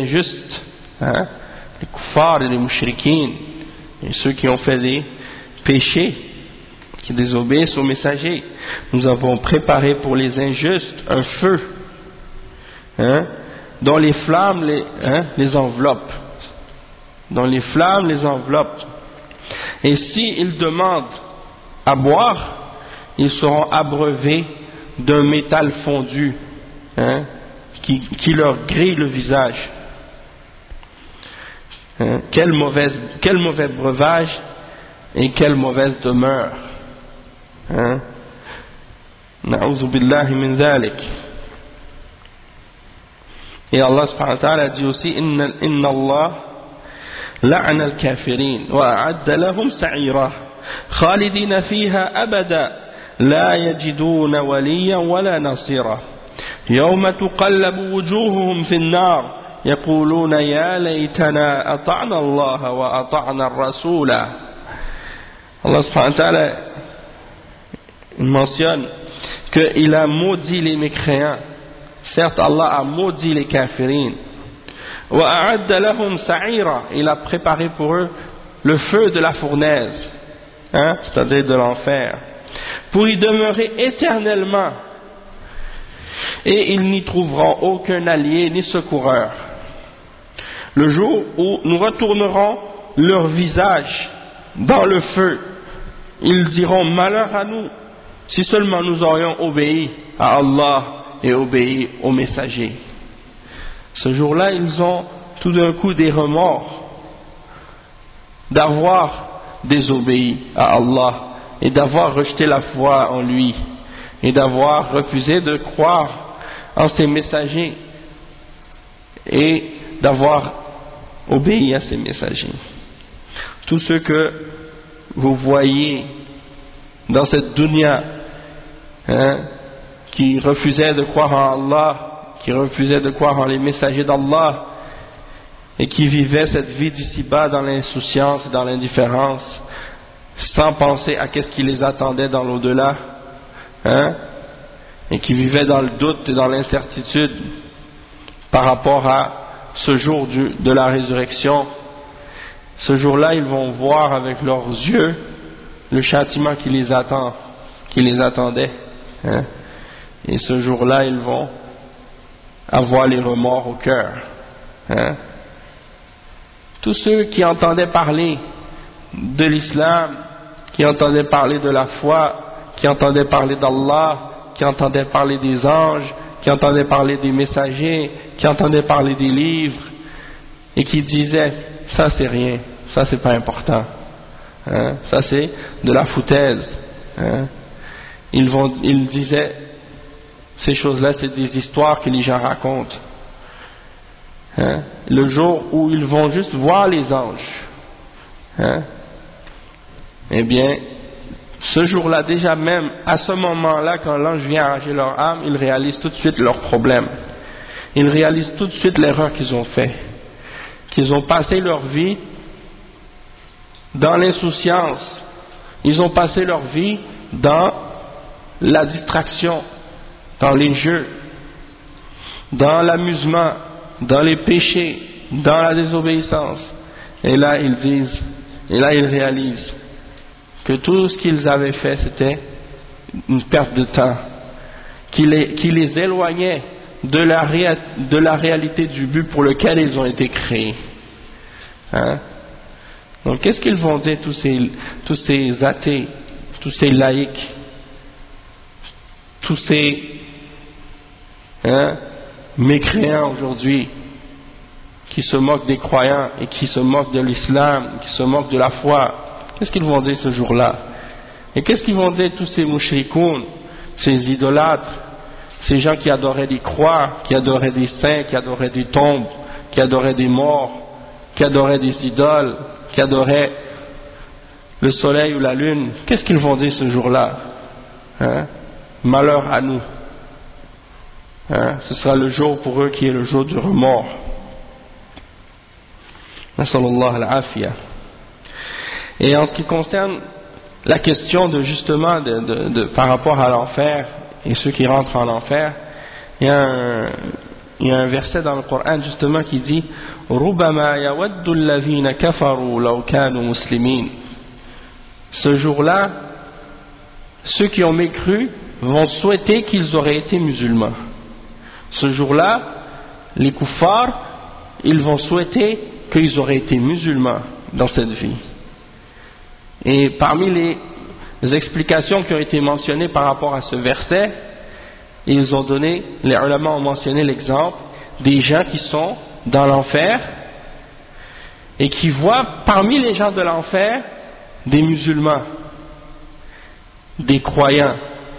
les kuffars et les mouchriquins, et ceux qui ont fait des péchés, qui désobéissent aux messagers, nous avons préparé pour les injustes un feu, dont les flammes les enveloppent, et s'ils demandent à boire, ils seront abreuvés d'un métal fondu qui leur grille le visage. Quel mauvais breuvage et quelle mauvaise demeure. Na'udhu billahi min zalik. Et Allah subhanahu wa ta'ala dit aussi inna Allah la'ana al-kafirin wa a'adda lahum sa'ira khalidina fiha abada la yajiduna waliyan wala nasira yawma tuqallabu wujuhuhum fi an-nar يقولون يا ليتنا أطعنا الله وأطعنا الرسول. Allah subhanahu wa ta'ala mentionne qu'il a maudit les mécréants. Certes, Allah a maudit les kafirines. وَأَعَدَّ لَهُمْ سَعِيرًا, il a préparé pour eux le feu de la fournaise, c'est-à-dire de l'enfer, pour y demeurer éternellement. Et ils n'y trouveront aucun allié ni secoureur. Le jour où nous retournerons leur visage dans le feu, ils diront malheur à nous, si seulement nous aurions obéi à Allah et obéi aux messagers. Ce jour-là, ils ont tout d'un coup des remords d'avoir désobéi à Allah et d'avoir rejeté la foi en lui et d'avoir refusé de croire en ses messagers et d'avoir obéi à ses messagers. Tous ceux que vous voyez dans cette dunya qui refusaient de croire en Allah, qui refusaient de croire en les messagers d'Allah et qui vivaient cette vie d'ici-bas dans l'insouciance et dans l'indifférence sans penser à qu'est-ce qui les attendait dans l'au-delà, et qui vivaient dans le doute et dans l'incertitude par rapport à ce jour de la résurrection. Ce jour-là, ils vont voir avec leurs yeux le châtiment qui les attendait. Et ce jour-là, ils vont avoir les remords au cœur. Hein? Tous ceux qui entendaient parler de l'islam, qui entendaient parler de la foi, qui entendaient parler d'Allah, qui entendaient parler des anges, qui entendaient parler des messagers, qui entendaient parler des livres, et qui disaient ça c'est rien, ça c'est pas important, hein? Ça c'est de la foutaise, hein? Ils disaient ces choses-là c'est des histoires que les gens racontent, hein? Le jour où ils vont juste voir les anges, hein? Eh bien ce jour-là, déjà même à ce moment-là, quand l'ange vient arracher leur âme, ils réalisent tout de suite leurs problèmes, ils réalisent tout de suite l'erreur qu'ils ont fait, qu'ils ont passé leur vie dans l'insouciance, ils ont passé leur vie dans la distraction, dans les jeux, dans l'amusement, dans les péchés, dans la désobéissance. Et là ils réalisent que tout ce qu'ils avaient fait c'était une perte de temps, qui les éloignait de la réalité du but pour lequel ils ont été créés, hein? Donc qu'est-ce qu'ils vont dire tous ces athées, tous ces laïcs, tous ces mécréants aujourd'hui qui se moquent des croyants et qui se moquent de l'islam, qui se moquent de la foi? Qu'est-ce qu'ils vont dire ce jour-là? Et qu'est-ce qu'ils vont dire tous ces mushrikoun, ces idolâtres, ces gens qui adoraient des croix, qui adoraient des saints, qui adoraient des tombes, qui adoraient des morts, qui adoraient des idoles, qui adoraient le soleil ou la lune? Qu'est-ce qu'ils vont dire ce jour-là? Hein? Malheur à nous, hein? Ce sera le jour pour eux qui est le jour du remords. Nasallallahu al-afiyah. Et en ce qui concerne la question de justement par rapport à l'enfer et ceux qui rentrent en enfer, il y a un verset dans le Coran justement qui dit Rubama yawaddu alladhina kafaru law kanu muslimin. Ce jour-là, ceux qui ont mécru vont souhaiter qu'ils auraient été musulmans. Ce jour-là, les kuffars, ils vont souhaiter qu'ils auraient été musulmans dans cette vie. Et parmi les explications qui ont été mentionnées par rapport à ce verset, les ulama ont mentionné l'exemple des gens qui sont dans l'enfer et qui voient parmi les gens de l'enfer des musulmans, des croyants,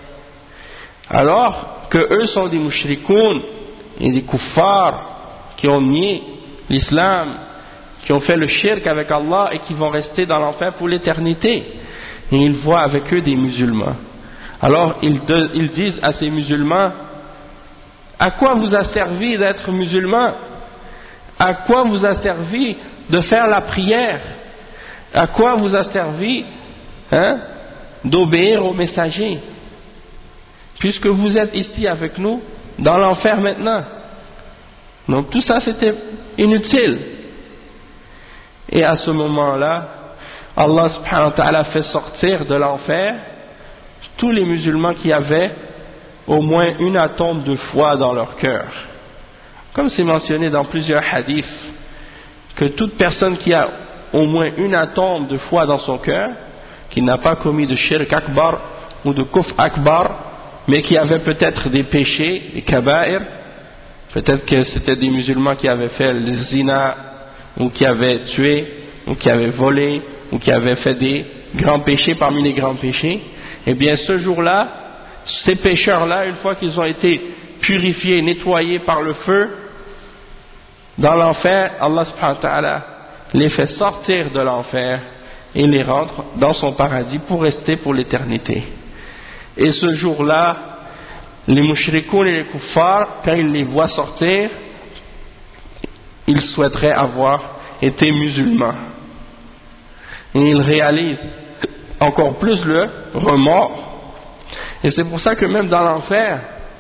alors que eux sont des mushrikoun et des kuffars qui ont nié l'islam, qui ont fait le shirk avec Allah et qui vont rester dans l'enfer pour l'éternité. Et ils voient avec eux des musulmans. Alors ils disent à ces musulmans, à quoi vous a servi d'être musulman? À quoi vous a servi de faire la prière? À quoi vous a servi d'obéir aux messagers? Puisque vous êtes ici avec nous dans l'enfer maintenant. Donc tout ça c'était inutile. Et à ce moment-là, Allah subhanahu wa ta'ala fait sortir de l'enfer tous les musulmans qui avaient au moins une atome de foi dans leur cœur. Comme c'est mentionné dans plusieurs hadiths, que toute personne qui a au moins une atome de foi dans son cœur, qui n'a pas commis de shirk akbar ou de kufr akbar, mais qui avait peut-être des péchés, des kaba'ir, peut-être que c'était des musulmans qui avaient fait le zina, ou qui avaient tué, ou qui avaient volé, ou qui avaient fait des grands péchés parmi les grands péchés, eh bien ce jour-là, ces pécheurs-là, une fois qu'ils ont été purifiés, nettoyés par le feu, dans l'enfer, Allah subhanahu wa ta'ala les fait sortir de l'enfer et les rentre dans son paradis pour rester pour l'éternité. Et ce jour-là, les mushrikoun et les kuffars, quand ils les voient sortir, ils souhaiteraient avoir été musulmans. Et ils réalisent encore plus le remords. Et c'est pour ça que même dans l'enfer,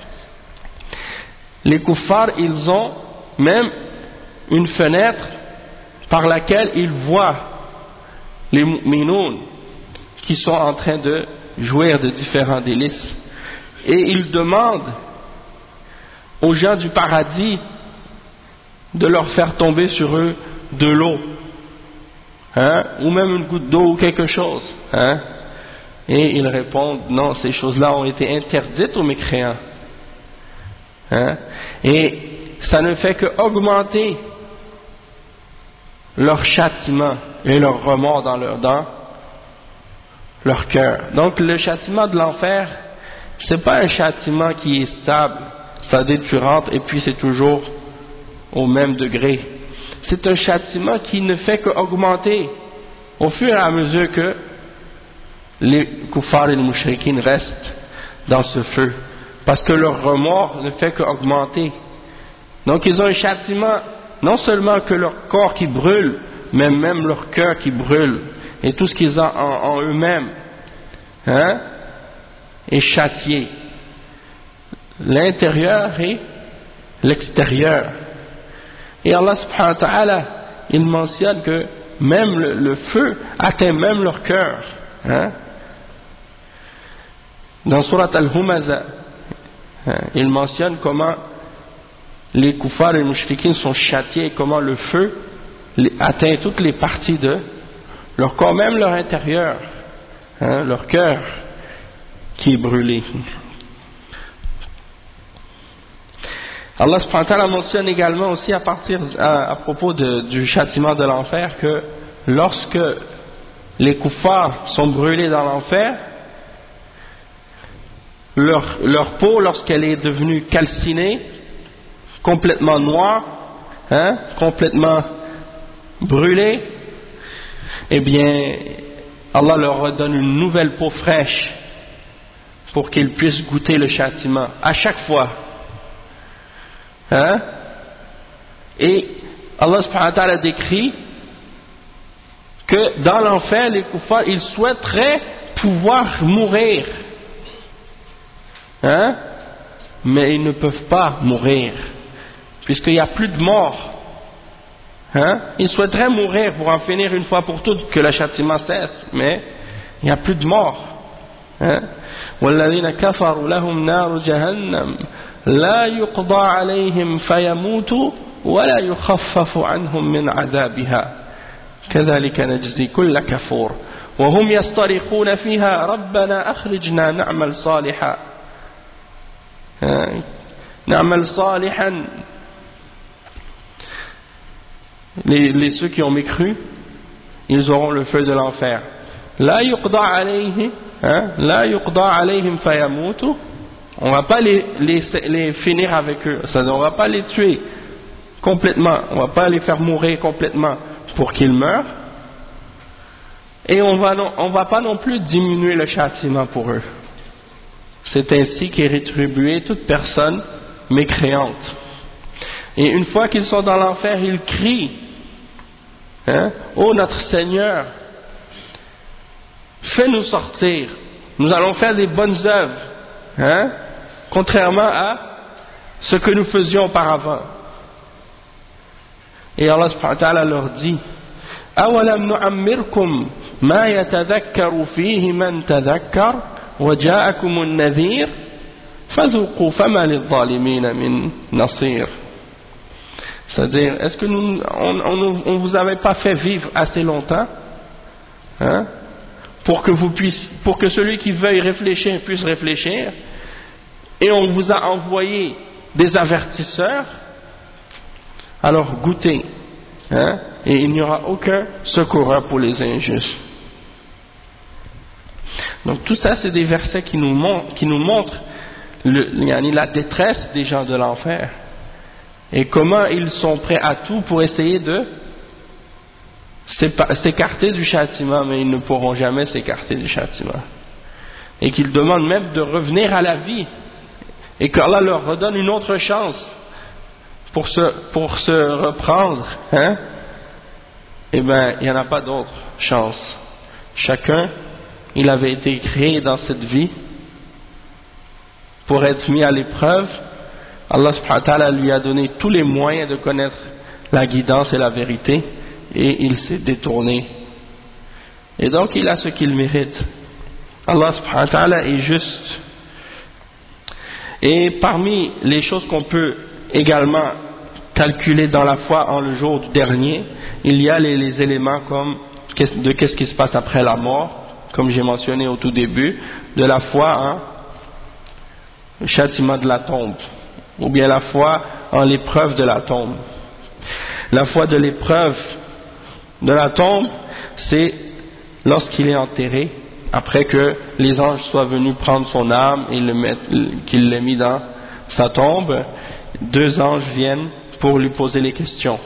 les kuffars, ils ont même une fenêtre par laquelle ils voient les mu'minoun qui sont en train de jouir de différents délices. Et ils demandent aux gens du paradis de leur faire tomber sur eux de l'eau, hein, ou même une goutte d'eau ou quelque chose, hein, et ils répondent non, ces choses-là ont été interdites aux mécréants, hein, et ça ne fait que augmenter leur châtiment et leur remords dans leur cœur. Donc le châtiment de l'enfer, c'est pas un châtiment qui est stable, c'est-à-dire tu rentres et puis c'est toujours au même degré. C'est un châtiment qui ne fait qu'augmenter au fur et à mesure que les kuffars et les mouchriquines restent dans ce feu, parce que leur remords ne fait qu'augmenter. Donc ils ont un châtiment, non seulement que leur corps qui brûle, mais même leur cœur qui brûle, et tout ce qu'ils ont en eux-mêmes, hein, est châtié, l'intérieur et l'extérieur. Et Allah subhanahu wa ta'ala, il mentionne que même le feu atteint même leur cœur, hein. Dans Surat Al-Humaza, hein, il mentionne comment les kuffars et les mouchriquines sont châtiés et comment le feu atteint toutes les parties de leur corps, même leur intérieur, hein, leur cœur qui est brûlé. Allah subhanahu wa ta'ala mentionne également aussi à propos du châtiment de l'enfer que lorsque les kuffars sont brûlés dans l'enfer, leur peau, lorsqu'elle est devenue calcinée, complètement noire, hein, complètement brûlée, eh bien Allah leur redonne une nouvelle peau fraîche pour qu'ils puissent goûter le châtiment à chaque fois, hein? Et Allah subhanahu wa ta'ala décrit que dans l'enfer les kuffars ils souhaiteraient pouvoir mourir, hein? Mais ils ne peuvent pas mourir puisqu'il n'y a plus de mort, hein? Ils souhaiteraient mourir pour en finir une fois pour toutes, que le châtiment cesse, mais il n'y a plus de mort, hein? وَالَّذِينَ كَفَرُوا لَهُمْ نَارُ جَهَنَّمَ لَا يُقْضَى عَلَيْهِمْ فَيَمُوتُوا وَلَا يُخَفَّفُ عَنْهُمْ مِنْ عَذَابِهَا كَذَلِكَ نَجْزِي كُلَّ كَفُورٍ وَهُمْ يَصْطَرِخُونَ فِيهَا رَبَّنَا أَخْرِجْنَا نَعْمَلْ صَالِحًا نَعْمَلْ صَالِحًا. Ceux qui ont mécru, ils auront le feu de l'enfer. La yuqda alayhi, hein, la yuqda alayhim fayamutu. On va pas les finir avec eux, ça, on va pas les tuer complètement, on va pas les faire mourir complètement pour qu'ils meurent, et on va pas non plus diminuer le châtiment pour eux. C'est ainsi qu'est rétribuée toute personne mécréante. Et une fois qu'ils sont dans l'enfer, ils crient, hein, ô notre Seigneur, fais-nous sortir, nous allons faire des bonnes œuvres, hein, contrairement à ce que nous faisions auparavant. Et Allah subhanahu wa ta'ala leur dit, أَوَلَمْ نُعَمِّرْكُمْ مَا يَتَذَكَّرُ فِيهِ مَنْ تَذَكَّرَ وَجَاءَكُمُ النَّذِيرُ فَذُوقُوا فَمَا لِلظَّالِمِينَ مِنْ نَصِيرٍ. C'est-à-dire, est-ce que on vous avait pas fait vivre assez longtemps, hein, pour que celui qui veuille réfléchir puisse réfléchir, et on vous a envoyé des avertisseurs, alors goûtez, hein, et il n'y aura aucun secoureur pour les injustes. Donc tout ça, c'est des versets qui nous montrent la détresse des gens de l'enfer et comment ils sont prêts à tout pour essayer de s'écarter du châtiment, mais ils ne pourront jamais s'écarter du châtiment, et qu'ils demandent même de revenir à la vie, et qu'Allah leur redonne une autre chance pour se reprendre, hein? Eh bien, il n'y en a pas d'autre chance. Chacun, il avait été créé dans cette vie pour être mis à l'épreuve. Allah subhanahu wa ta'ala lui a donné tous les moyens de connaître la guidance et la vérité, et il s'est détourné. Et donc il a ce qu'il mérite. Allah subhanahu wa ta'ala est juste. Et parmi les choses qu'on peut également calculer dans la foi en le jour du dernier, il y a les éléments comme de qu'est-ce qui se passe après la mort, comme j'ai mentionné au tout début, de la foi en le châtiment de la tombe, ou bien la foi en l'épreuve de la tombe. La foi de l'épreuve de la tombe, c'est lorsqu'il est enterré, après que les anges soient venus prendre son âme et qu'il l'ait mis dans sa tombe, 2 anges viennent pour lui poser les questions.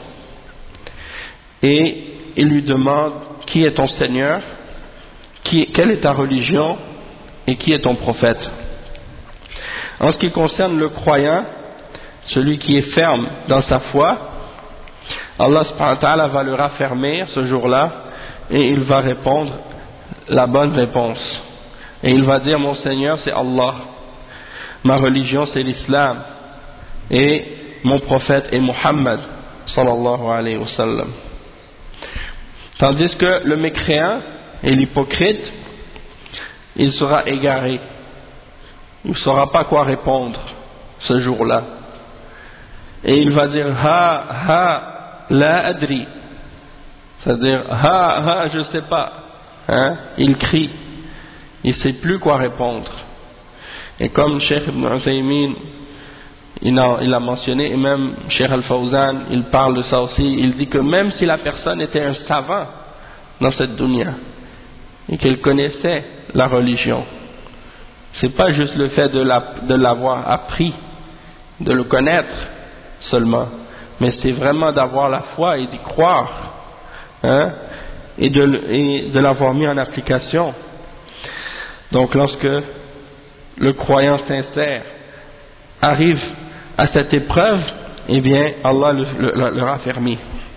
Et ils lui demandent qui est ton Seigneur, quelle est ta religion et qui est ton prophète. En ce qui concerne le croyant, celui qui est ferme dans sa foi, Allah subhanahu wa ta'ala va le raffermir ce jour-là et il va répondre la bonne réponse. Et il va dire: mon Seigneur c'est Allah, ma religion c'est l'islam et mon prophète est Muhammad sallallahu alayhi wa sallam. Tandis que le mécréant et l'hypocrite, il sera égaré, il ne saura pas quoi répondre ce jour-là. Et il va dire: ha ha la adri, c'est-à-dire ha ha je sais pas, hein? Il crie, il ne sait plus quoi répondre. Et comme Cheikh Ibn Uthaymin il a mentionné, et même Cheikh Al-Fawzan il parle de ça aussi, il dit que même si la personne était un savant dans cette dunya et qu'elle connaissait la religion, c'est pas juste le fait de l'avoir appris, de le connaître seulement, mais c'est vraiment d'avoir la foi et d'y croire, hein, et de l'avoir mis en application. Donc lorsque le croyant sincère arrive à cette épreuve, eh bien Allah le raffermit.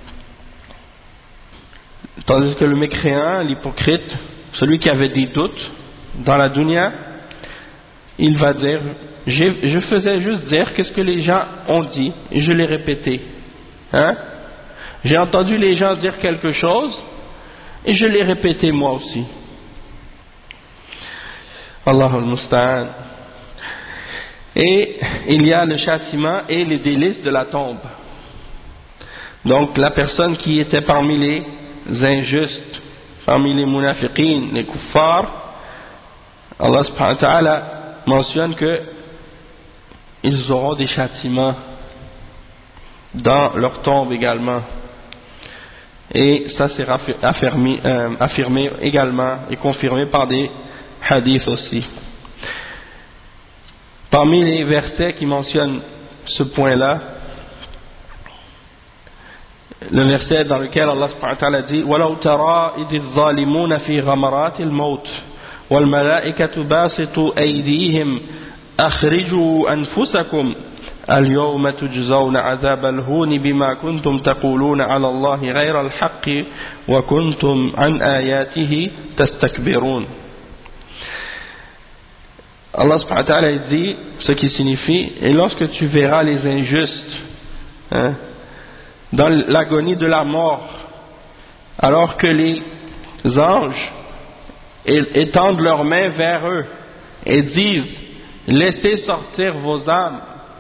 Tandis que le mécréant, l'hypocrite, celui qui avait des doutes dans la dunya, il va dire: je faisais juste dire qu'est-ce que les gens ont dit et je l'ai répété, hein? J'ai entendu les gens dire quelque chose et je l'ai répété moi aussi. Allahu al-Musta'an. Et il y a le châtiment et les délices de la tombe. Donc la personne qui était parmi les injustes, parmi les munafiqin, les kuffars, Allah subhanahu wa ta'ala mentionne que ils auront des châtiments dans leur tombe également. Et ça c'est affirmé également et confirmé par des hadiths aussi. Parmi les versets qui mentionnent ce point-là, le verset dans lequel Allah subhanahu wa ta'ala dit: وَلَوْ تَرَى إِذِ الظَّالِمُونَ فِي غَمَرَاتِ الْمَوْتِ وَالْمَلَائِكَةُ بَاسِطُو أَيْدِيهِمْ أَخْرِجُوا أَنفُسَكُمْ الْيَوْمَ تُجْزَوْنَ عَذَابَ الْهُونِ بِمَا كُنْتُمْ تَقُولُونَ عَلَى اللَّهِ غَيْرَ الْحَقِّ وَكُنْتُمْ عَنْ آيَاتِهِ تَسْتَكْبِرُونَ. Allah subhanahu wa ta'ala dit, ce qui signifie: et lorsque tu verras les injustes, hein, dans l'agonie de la mort, alors que les anges étendent leurs mains vers eux et disent: laissez sortir vos âmes,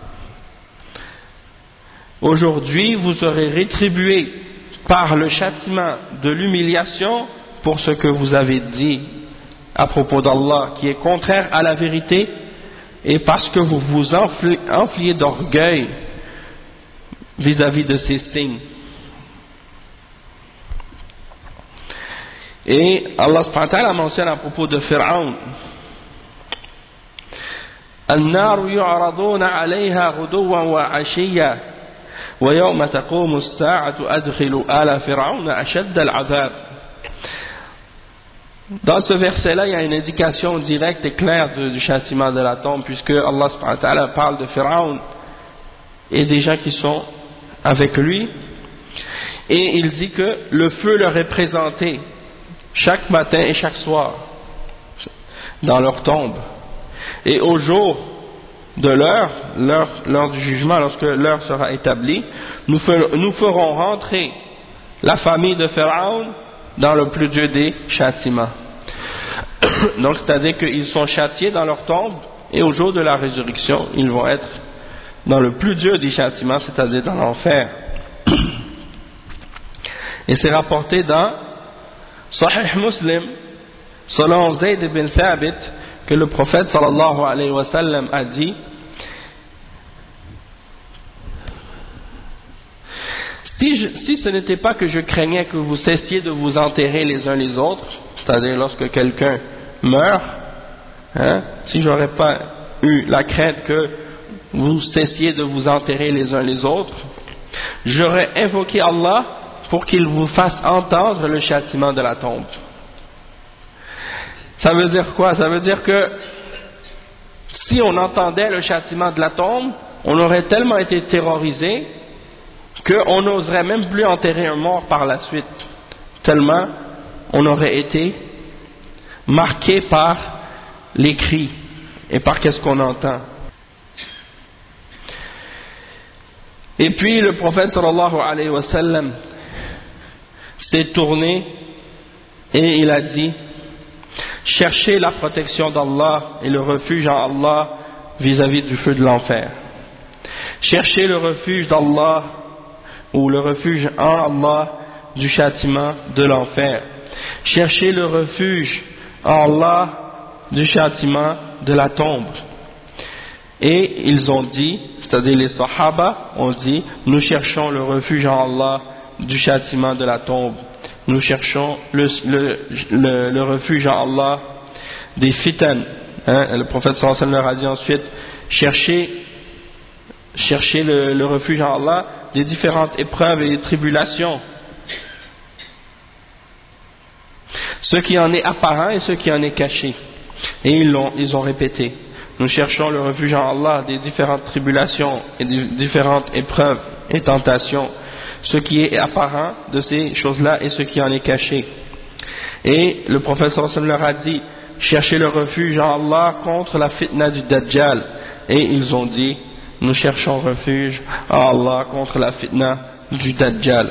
aujourd'hui vous serez rétribués par le châtiment de l'humiliation pour ce que vous avez dit à propos d'Allah, qui est contraire à la vérité, et parce que vous vous enfliez d'orgueil vis-à-vis de ces signes. Et Allah subhanahu wa ta'ala mentionne à propos de Pharaon: النار يعرضون عليها غدوا وعشيا ويوم تقوم الساعة أدخلوا آل فرعون أشد العذاب. Dans ce verset-là, il y a une indication directe et claire du châtiment de la tombe, puisque Allah subhanahu wa ta'ala parle de Pharaon et des gens qui sont avec lui, et il dit que le feu leur est présenté chaque matin et chaque soir dans leur tombe, et au jour de l'heure du jugement, lorsque l'heure sera établie, nous ferons rentrer la famille de Pharaon dans le plus dur des châtiments. Donc c'est-à-dire qu'ils sont châtiés dans leur tombe, et au jour de la résurrection ils vont être dans le plus dur des châtiments, c'est-à-dire dans l'enfer. Et c'est rapporté dans Sahih Muslim, selon Zayd ibn Thabit, que le prophète sallallahu alayhi wa sallam a dit: si ce n'était pas que je craignais que vous cessiez de vous enterrer les uns les autres, c'est-à-dire lorsque quelqu'un meurt, si j'aurais pas eu la crainte que vous cessiez de vous enterrer les uns les autres, j'aurais invoqué Allah pour qu'il vous fasse entendre le châtiment de la tombe. Ça veut dire quoi? Ça veut dire que si on entendait le châtiment de la tombe, on aurait tellement été terrorisé qu'on n'oserait même plus enterrer un mort par la suite, tellement on aurait été marqué par les cris et par qu'est-ce qu'on entend. Et puis le prophète sallallahu alayhi wa sallam s'est tourné et il a dit: cherchez la protection d'Allah et le refuge en Allah vis-à-vis du feu de l'enfer. Cherchez le refuge d'Allah ou le refuge en Allah du châtiment de l'enfer. Cherchez le refuge en Allah du châtiment de la tombe. Et ils ont dit, c'est-à-dire les Sahaba ont dit: nous cherchons le refuge en Allah du châtiment de la tombe. Nous cherchons le refuge en Allah des fitan. Le prophète sallallahu alayhi wa sallam leur a dit ensuite: cherchez le refuge en Allah des différentes épreuves et tribulations, ce qui en est apparent et ce qui en est caché. Et ils ont répété: nous cherchons le refuge en Allah des différentes tribulations et des différentes épreuves et tentations, ce qui est apparent de ces choses-là et ce qui en est caché. Et le prophète sallallahu alayhi wa sallam leur a dit: cherchez le refuge en Allah contre la fitna du Dajjal. Et ils ont dit: nous cherchons refuge en Allah contre la fitna du Dajjal.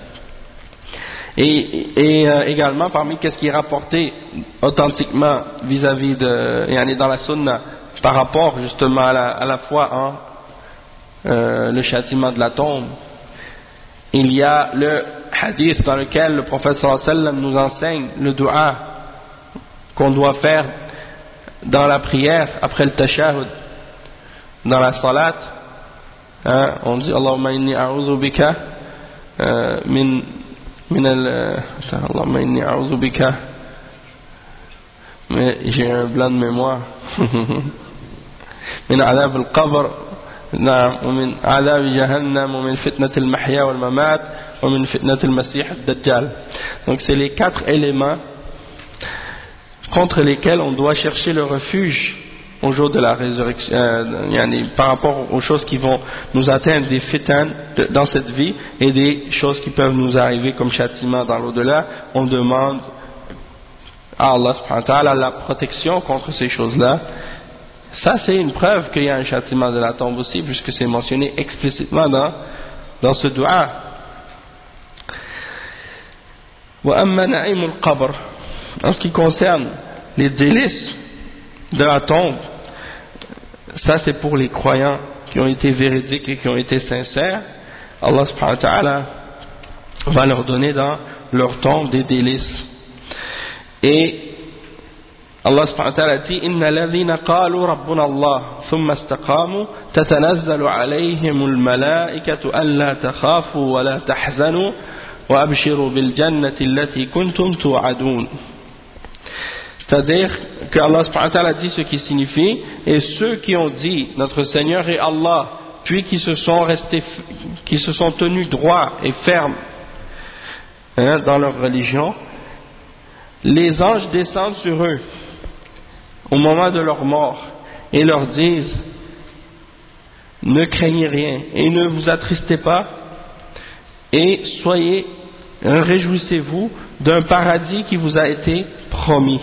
Et également, parmi ce qui est rapporté authentiquement vis-à-vis de, dans la sunna, par rapport justement à la foi en le châtiment de la tombe, il y a le hadith dans lequel le prophète sallallahu alayhi wa sallam nous enseigne le dua qu'on doit faire dans la prière après le tashahhud. Dans la salat, on dit: Allahumma inni a'udhu bika Allahumma inni a'udhu bika, mais j'ai un blanc de mémoire, min adab al-qabr, ومن عذاب جهنم ومن فتنة المحيا والممات ومن فتنة المسيح الدجال. Donc c'est les 4 éléments contre lesquels on doit chercher le refuge au jour de la résurrection, par rapport aux choses qui vont nous atteindre, des fitan dans cette vie et des choses qui peuvent nous arriver comme châtiment dans l'au-delà. On demande à Allah subhanahu wa ta'ala la protection contre ces choses-là. Ça, c'est une preuve qu'il y a un châtiment de la tombe aussi, puisque c'est mentionné explicitement dans ce dua. Wa amma na'imul qabr, en ce qui concerne les délices de la tombe, ça c'est pour les croyants qui ont été véridiques et qui ont été sincères. Allah subhanahu wa ta'ala va leur donner dans leur tombe des délices. Et Allah subhanahu wa ta'ala dit: Inna alladhina qalu rabbuna Allah thumma istaqamu tatanazzalu alayhimul malaikatu an la takhafu wa la tahzanu wa abshiru bil jannati allati kuntum tu'adun. C'est-à-dire que Allah subhanahu wa ta'ala dit ce qui signifie: et ceux qui ont dit notre Seigneur est Allah, puis qui se sont tenus droits et fermes dans leur religion, les anges descendent sur eux au moment de leur mort et leur disent: ne craignez rien et ne vous attristez pas et réjouissez-vous d'un paradis qui vous a été promis.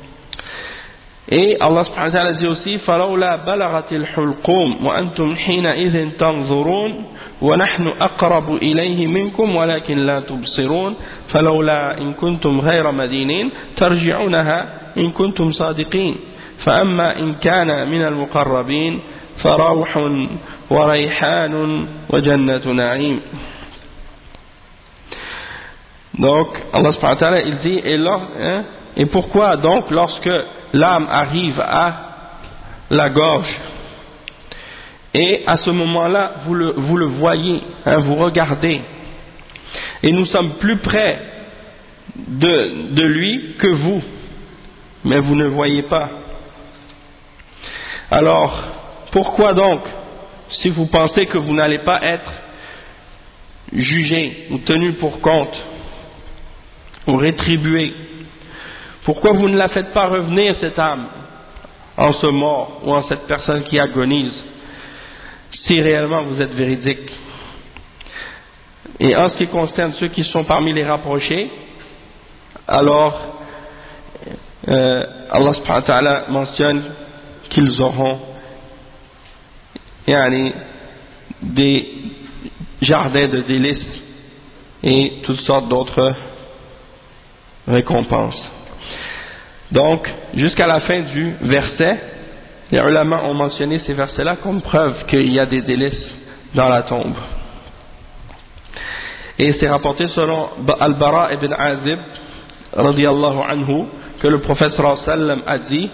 Et Allah subhanahu wa ta'ala dit aussi: فَلَوْلَا بَلَغَتِ الْحُلْقُومِ وَأَنْتُمْ حِينَئِذٍ تَنْظُرُونَ وَنَحْنُ أَقْرَبُ إِلَيْهِ مِنْكُمْ وَلَكِنْ لَا تُبْصِرُونَ فَلَوْلَا إِن كُنْتُمْ غَيْرَ مَدِينِينَ تَرْجِعُونَهَا إِن كُنْتُمْ صَادِقِينَ فَأَمَّا إِن كَانَ مِنَ الْمُقَرَّبِينَ فروح وريحان وجنة نعيم. Donc Allah subhanahu wa ta'ala il dit et pourquoi donc lorsque l'âme arrive à la gorge et à ce moment-là vous le voyez, vous regardez, et nous sommes plus près de lui que vous, mais vous ne le voyez pas. Alors pourquoi donc, si vous pensez que vous n'allez pas être jugé ou tenu pour compte ou rétribué, pourquoi vous ne la faites pas revenir cette âme en ce mort ou en cette personne qui agonise, si réellement vous êtes véridique? Et en ce qui concerne ceux qui sont parmi les rapprochés, alors Allah subhanahu wa ta'ala mentionne qu'ils auront des jardins de délices et toutes sortes d'autres récompenses. Donc, jusqu'à la fin du verset, les ulama ont mentionné ces versets-là comme preuve qu'il y a des délices dans la tombe. Et c'est rapporté selon Al-Bara ibn Azib radiyallahu anhu que le prophète sallallahu alayhi wa sallam a dit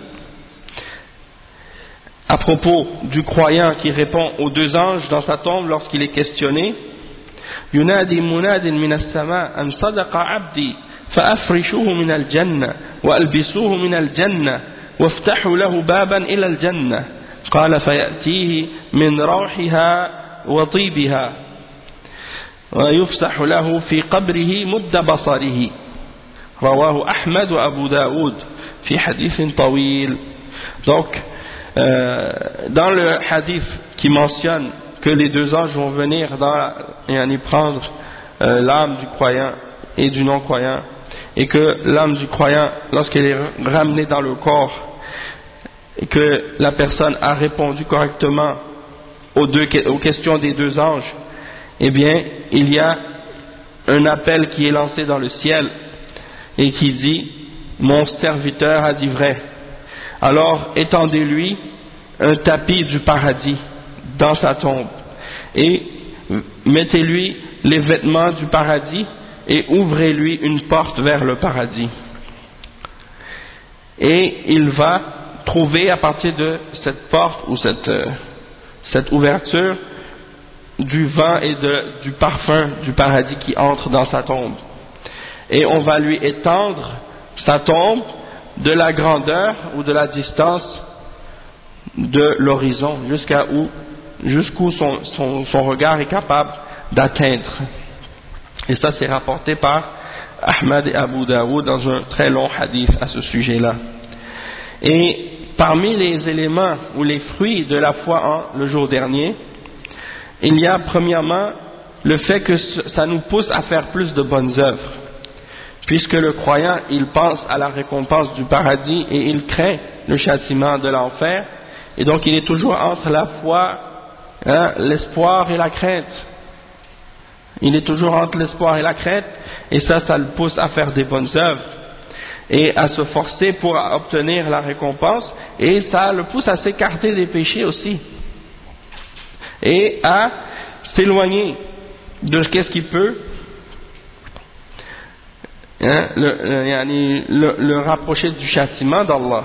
à propos du croyant qui répond aux deux anges dans sa tombe lorsqu'il est questionné: Yunadi munadin min as-sama an sadaqa abdi فأفرشوه من الجنة وألبسوه من الجنة وافتحوا له بابا إلى الجنة قال فيأتيه من روحها وطيبها ويفسح له في قبره مد بصره رواه أحمد وأبو داود في حديث طويل. Donc dans le hadith qui mentionne que les deux anges vont venir prendre l'âme du croyant et du non-croyant, et que l'âme du croyant, lorsqu'elle est ramenée dans le corps et que la personne a répondu correctement aux questions des deux anges, eh bien il y a un appel qui est lancé dans le ciel et qui dit: mon serviteur a dit vrai, alors étendez-lui un tapis du paradis dans sa tombe et mettez-lui les vêtements du paradis et ouvrez-lui une porte vers le paradis. Et il va trouver à partir de cette porte ou cette ouverture du vent et du parfum du paradis qui entre dans sa tombe. Et on va lui étendre sa tombe de la grandeur ou de la distance de l'horizon jusqu'où son regard est capable d'atteindre. Et ça c'est rapporté par Ahmad et Abu Daoud dans un très long hadith à ce sujet-là. Et parmi les éléments ou les fruits de la foi en le jour dernier, il y a premièrement le fait que ça nous pousse à faire plus de bonnes œuvres, puisque le croyant il pense à la récompense du paradis et il craint le châtiment de l'enfer, et donc il est toujours entre la foi, l'espoir et la crainte. Il est toujours entre l'espoir et la crainte, et ça le pousse à faire des bonnes œuvres et à se forcer pour obtenir la récompense, et ça le pousse à s'écarter des péchés aussi et à s'éloigner de ce qui peut le rapprocher du châtiment d'Allah.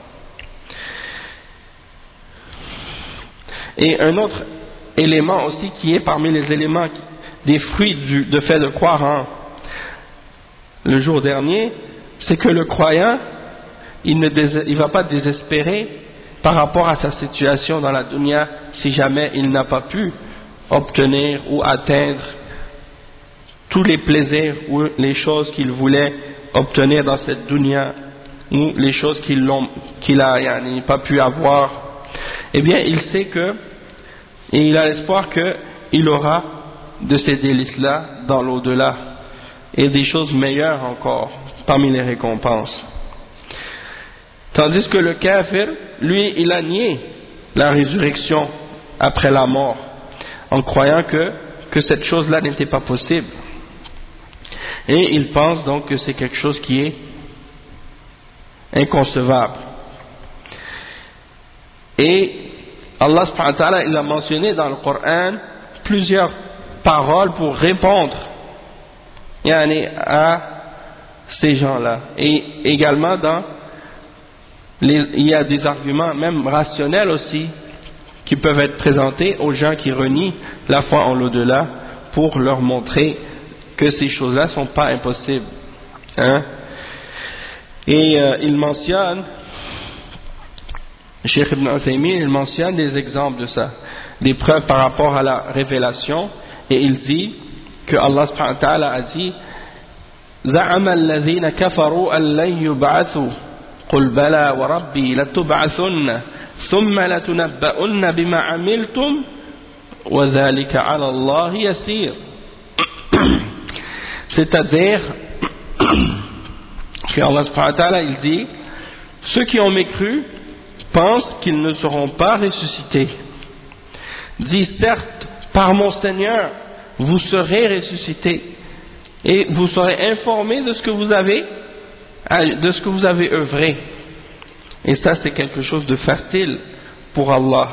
Et un autre élément aussi qui est parmi les éléments des fruits de fait de croire en le jour dernier, c'est que le croyant il ne va pas désespérer par rapport à sa situation dans la dunya si jamais il n'a pas pu obtenir ou atteindre tous les plaisirs ou les choses qu'il voulait obtenir dans cette dunya, ou les choses qu'il n'a pas pu avoir. Eh bien il sait que, et il a l'espoir qu'il aura de ces délices-là dans l'au-delà et des choses meilleures encore parmi les récompenses. Tandis que le kafir, lui, il a nié la résurrection après la mort en croyant que cette chose-là n'était pas possible, et il pense donc que c'est quelque chose qui est inconcevable. Et Allah subhanahu wa ta'ala, il a mentionné dans le Coran plusieurs paroles pour répondre à ces gens-là. Et également il y a des arguments même rationnels aussi qui peuvent être présentés aux gens qui renient la foi en l'au-delà pour leur montrer que ces choses-là ne sont pas impossibles. Et il mentionne, Cheikh Ibn Uthaymin, il mentionne des exemples de ça, des preuves par rapport à la révélation, et il dit que Allah subhanahu wa ta'ala a dit زعم الذين كفروا أن لن يبعثوا قل بلى وربي لتبعثن ثم لتنبؤن بما عملتم وذلك على الله يسير. C'est-à-dire que Allah subhanahu wa ta'ala il dit ceux qui ont mécru pensent qu'ils ne seront pas ressuscités. Dit certes par mon Seigneur vous serez ressuscités et vous serez informés de ce que vous avez œuvré. Et ça c'est quelque chose de facile pour Allah.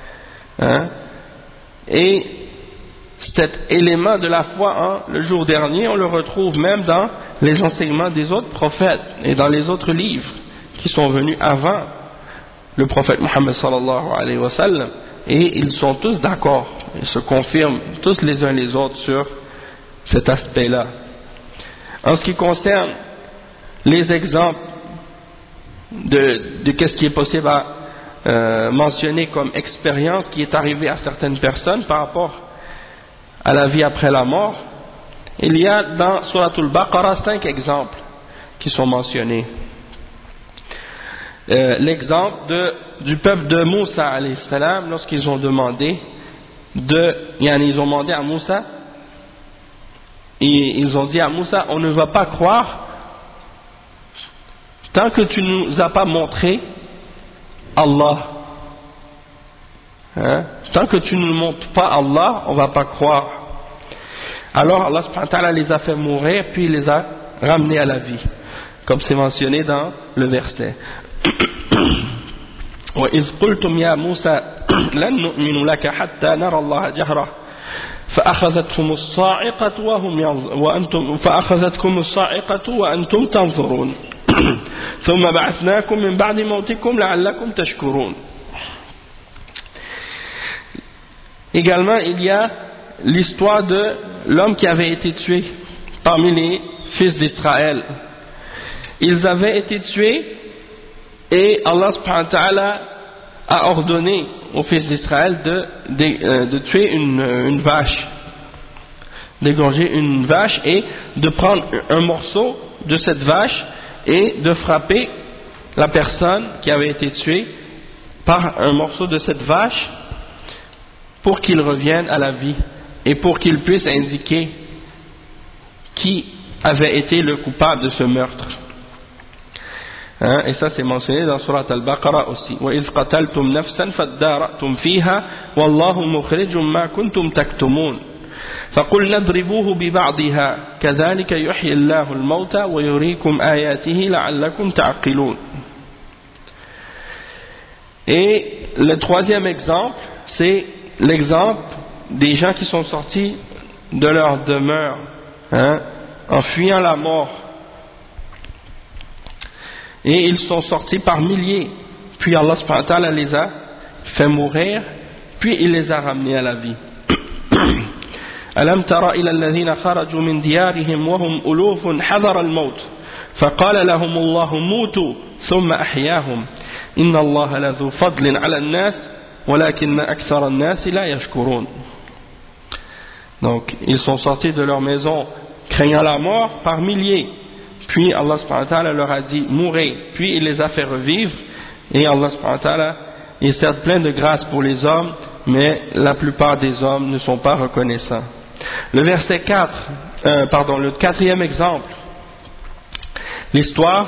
Et cet élément de la foi le jour dernier, on le retrouve même dans les enseignements des autres prophètes et dans les autres livres qui sont venus avant le prophète Mohammed sallallahu alayhi wa sallam, et ils sont tous d'accord, ils se confirment tous les uns les autres sur cet aspect-là. En ce qui concerne les exemples de qu'est-ce qui est possible à mentionner comme expérience qui est arrivée à certaines personnes par rapport à la vie après la mort, il y a dans Surat al-Baqarah 5 exemples qui sont mentionnés. L'exemple du peuple de Moussa alayhi salam lorsqu'ils ont demandé ils ont demandé à Moussa, et ils ont dit à Moussa, on ne va pas croire tant que tu ne nous as pas montré Allah. Tant que tu ne nous montres pas Allah, on ne va pas croire. Alors Allah subhanahu wa ta'ala les a fait mourir puis il les a ramenés à la vie, comme c'est mentionné dans le verset. وَإِذْ قُلْتُمْ يَا مُوسَى لَن نُؤْمِنُ لَكَ حَتَّى نَرَى اللَّهَ جَهْرَةً فأخذتكم الصاعقة وأنتم تنظرون ثم بعثناكم من بعد موتكم لعلكم تشكرون. Également, il y a l'histoire de l'homme qui avait été tué parmi les fils d'Israël. Ils avaient été tués et Allah subhanahu wa ta'ala a ordonné aux fils d'Israël de tuer une vache, d'égorger une vache et de prendre un morceau de cette vache et de frapper la personne qui avait été tuée par un morceau de cette vache pour qu'il revienne à la vie et pour qu'il puisse indiquer qui avait été le coupable de ce meurtre. Et ça c'est mentionné dans Surat al-Baqarah aussi. وَإِذْ قَتَلْتُمْ نَفْسًا فَادَّارَأْتُمْ فِيهَا وَاللَّهُ مُخْرِجٌ مَا كُنْتُمْ تَكْتُمُونَ فَقُلْنَا اضْرِبُوهُ بِبَعْضِهَا كَذَلِكَ يُحْيِي اللَّهُ الْمَوْتَى وَيُرِيكُمْ آيَاتِهِ لَعَلَّكُمْ تَعْقِلُونَ. Et le troisième exemple, c'est l'exemple des gens qui sont sortis de leur demeure en fuyant la mort. Et ils sont sortis par milliers. Puis Allah subhanahu wa ta'ala les a fait mourir, puis il les a ramenés à la vie. ألم تر إلى الذين خرجوا من ديارهم وهم ألوف حذر الموت فقال لهم الله موتوا ثم أحياهم إن الله لذو فضل على الناس ولكن أكثر الناس لا يشكرون. Donc ils sont sortis de leur maison craignant la mort par milliers. Puis Allah subhanahu wa ta'ala leur a dit mourez, puis il les a fait revivre, et Allah subhanahu wa ta'ala est certes plein de grâce pour les hommes, mais la plupart des hommes ne sont pas reconnaissants. Le verset 4, le quatrième exemple, l'histoire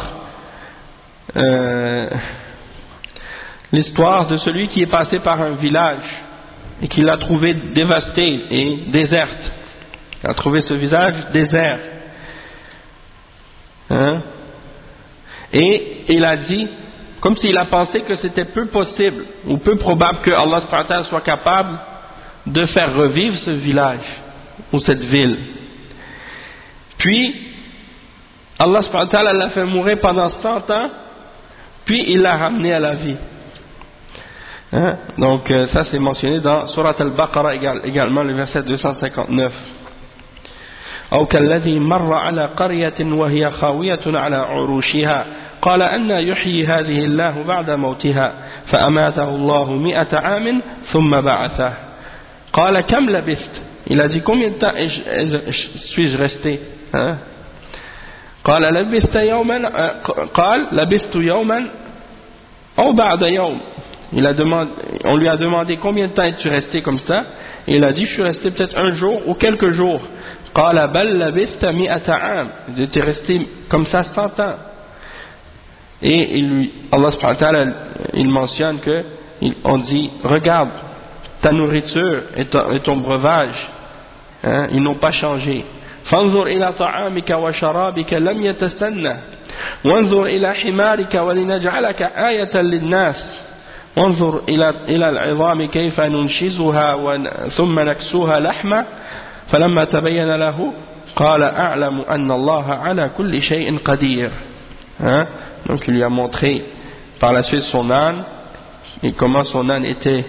de celui qui est passé par un village et qui l'a trouvé dévasté et déserte. Il a trouvé ce village désert. Et il a dit comme s'il a pensé que c'était peu possible ou peu probable que Allah subhanahu wa ta'ala soit capable de faire revivre ce village ou cette ville. Puis Allah subhanahu wa ta'ala l'a fait mourir pendant 100 ans, puis il l'a ramené à la vie. Hein? Donc ça c'est mentionné dans Surat Al-Baqarah également, le verset 259. أو كالذي مر على قرية وهي خاوية على عروشها قال أن يحيي هذه الله بعد موتها فأماته الله 100 عام ثم بعثه قال كم لبثت. Il a dit combien de temps suis-je resté, hein? قال لبثت يوما قال لبثت يوما أو بعد يوم. On lui a demandé combien de temps es-tu resté comme ça, et il a dit je suis resté peut-être un jour ou quelques jours. قال بل لبثت 100 عام. Il était resté comme ça 100 ans. Et Allah subhanahu wa ta'ala, il mentionne que on dit regarde ta nourriture et ton breuvage, hein, ils n'ont pas changé. فانظر إلى طعامك وشرابك لم يتسنه وانظر إلى حمارك ولنجعلك آية للناس وانظر إلى العظام كيف ننشزها ثم نكسوها لحما فلما تبين له قال أعلم أن الله على كل شيء قدير. Hein? Donc il lui a montré par la suite son âne et comment son âne était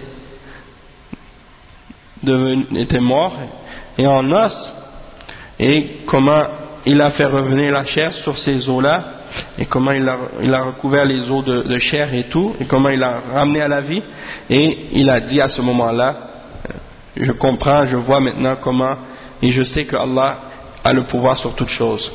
mort et en os, et comment il a fait revenir la chair sur ces os-là, et comment il a recouvert les os de chair et tout, et comment il a ramené à la vie. Et il a dit à ce moment-là, je comprends, je vois maintenant comment, et je sais que Allah a le pouvoir sur toutes choses.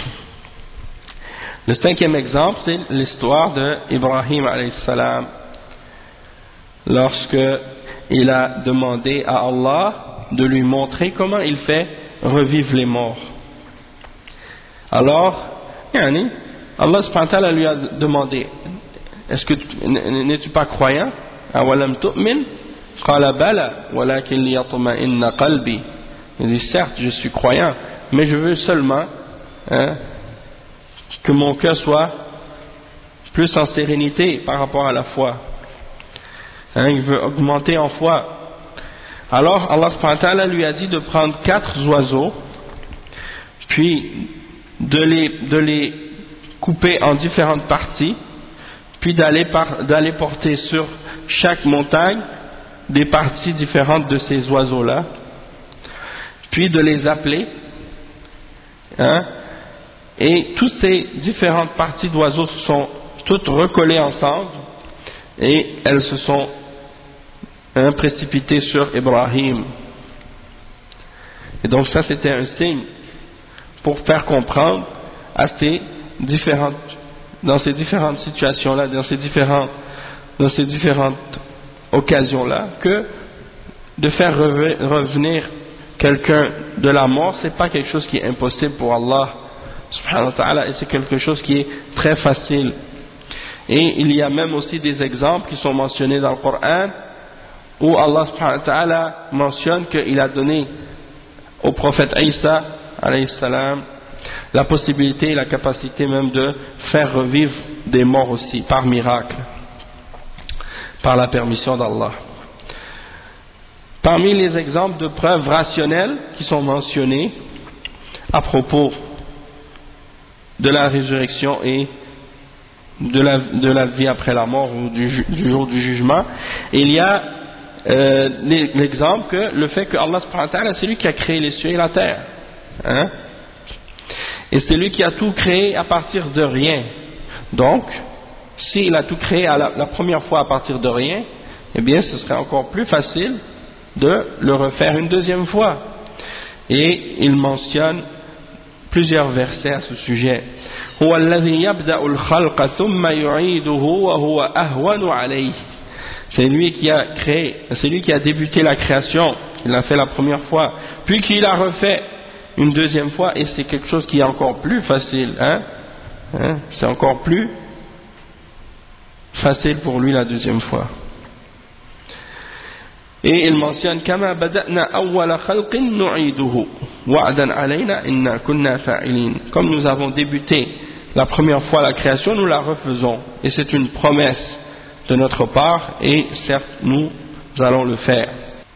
Le 5e exemple, c'est l'histoire d'Ibrahim alayhi salam, lorsque il a demandé à Allah de lui montrer comment il fait revivre les morts. Alors, Allah subhanahu wa ta'ala lui a demandé, est-ce que n'es-tu pas croyant? Awalam tu'min? Qala bala walakin liyatma'inna qalbi. Il dit certes je suis croyant, mais je veux seulement que mon cœur soit plus en sérénité par rapport à la foi. Il veut augmenter en foi. Alors Allah subhanahu wa ta'ala lui a dit de prendre 4 oiseaux, puis de les couper en différentes parties, puis d'aller porter sur chaque montagne des parties différentes de ces oiseaux-là, puis de les appeler, et toutes ces différentes parties d'oiseaux sont toutes recollées ensemble, et elles se sont précipitées sur Ibrahim. Et donc ça c'était un signe pour faire comprendre dans ces différentes situations-là, dans ces différentes occasions-là, que de faire revenir quelqu'un de la mort, c'est pas quelque chose qui est impossible pour Allah subhanahu wa ta'ala, et c'est quelque chose qui est très facile. Et il y a même aussi des exemples qui sont mentionnés dans le Coran où Allah subhanahu wa ta'ala mentionne qu'il a donné au prophète Isa alayhi salam la possibilité et la capacité même de faire revivre des morts aussi par miracle, par la permission d'Allah. Parmi les exemples de preuves rationnelles qui sont mentionnés à propos de la résurrection et de la vie après la mort ou du jour du jugement, il y a l'exemple que le fait que Allah subhanahu wa ta'ala, c'est lui qui a créé les cieux et la terre, et c'est lui qui a tout créé à partir de rien. Donc s'il a tout créé la première fois à partir de rien, eh bien ce serait encore plus facile de le refaire une deuxième fois. Et il mentionne plusieurs versets à ce sujet. هو الذي يبدأ الخلق ثم يعيده وهو أهون عليه. C'est lui qui a créé, c'est lui qui a débuté la création, il l'a fait la première fois, puis qu'il l'a refait une deuxième fois, et c'est quelque chose qui est encore plus facile, c'est encore plus facile pour lui la deuxième fois. Et il mentionne كما بدأنا أول خلق نعيده وعدا علينا إنا كنا فاعلين. Comme nous avons débuté la première fois la création, nous la refaisons. Et c'est une promesse de notre part, et certes, nous allons le faire.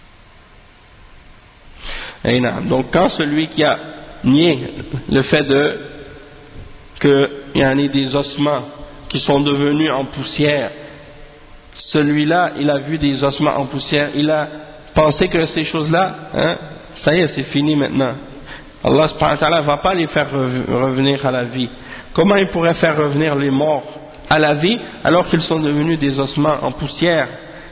Et donc, quand celui qui a nié le fait qu'il y en ait des ossements qui sont devenus en poussière, celui-là, il a vu des ossements en poussière, il a pensé que ces choses-là, ça y est, c'est fini maintenant. Allah subhanahu wa ta'ala ne va pas les faire revenir à la vie. Comment il pourrait faire revenir les morts à la vie alors qu'ils sont devenus des ossements en poussière,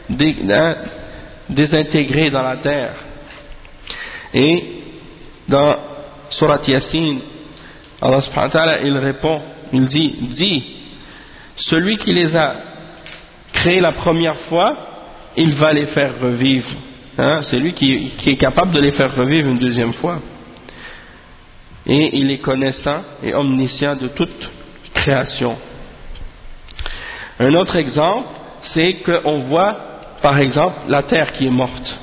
désintégrés dans la terre? Et dans Surat Yasin, Allah subhanahu wa ta'ala, il répond, il dit, celui qui les a créés la première fois, il va les faire revivre. C'est lui qui est capable de les faire revivre une deuxième fois. Et il est connaissant et omniscient de toute création. Un autre exemple, c'est qu'on voit, par exemple, la terre qui est morte,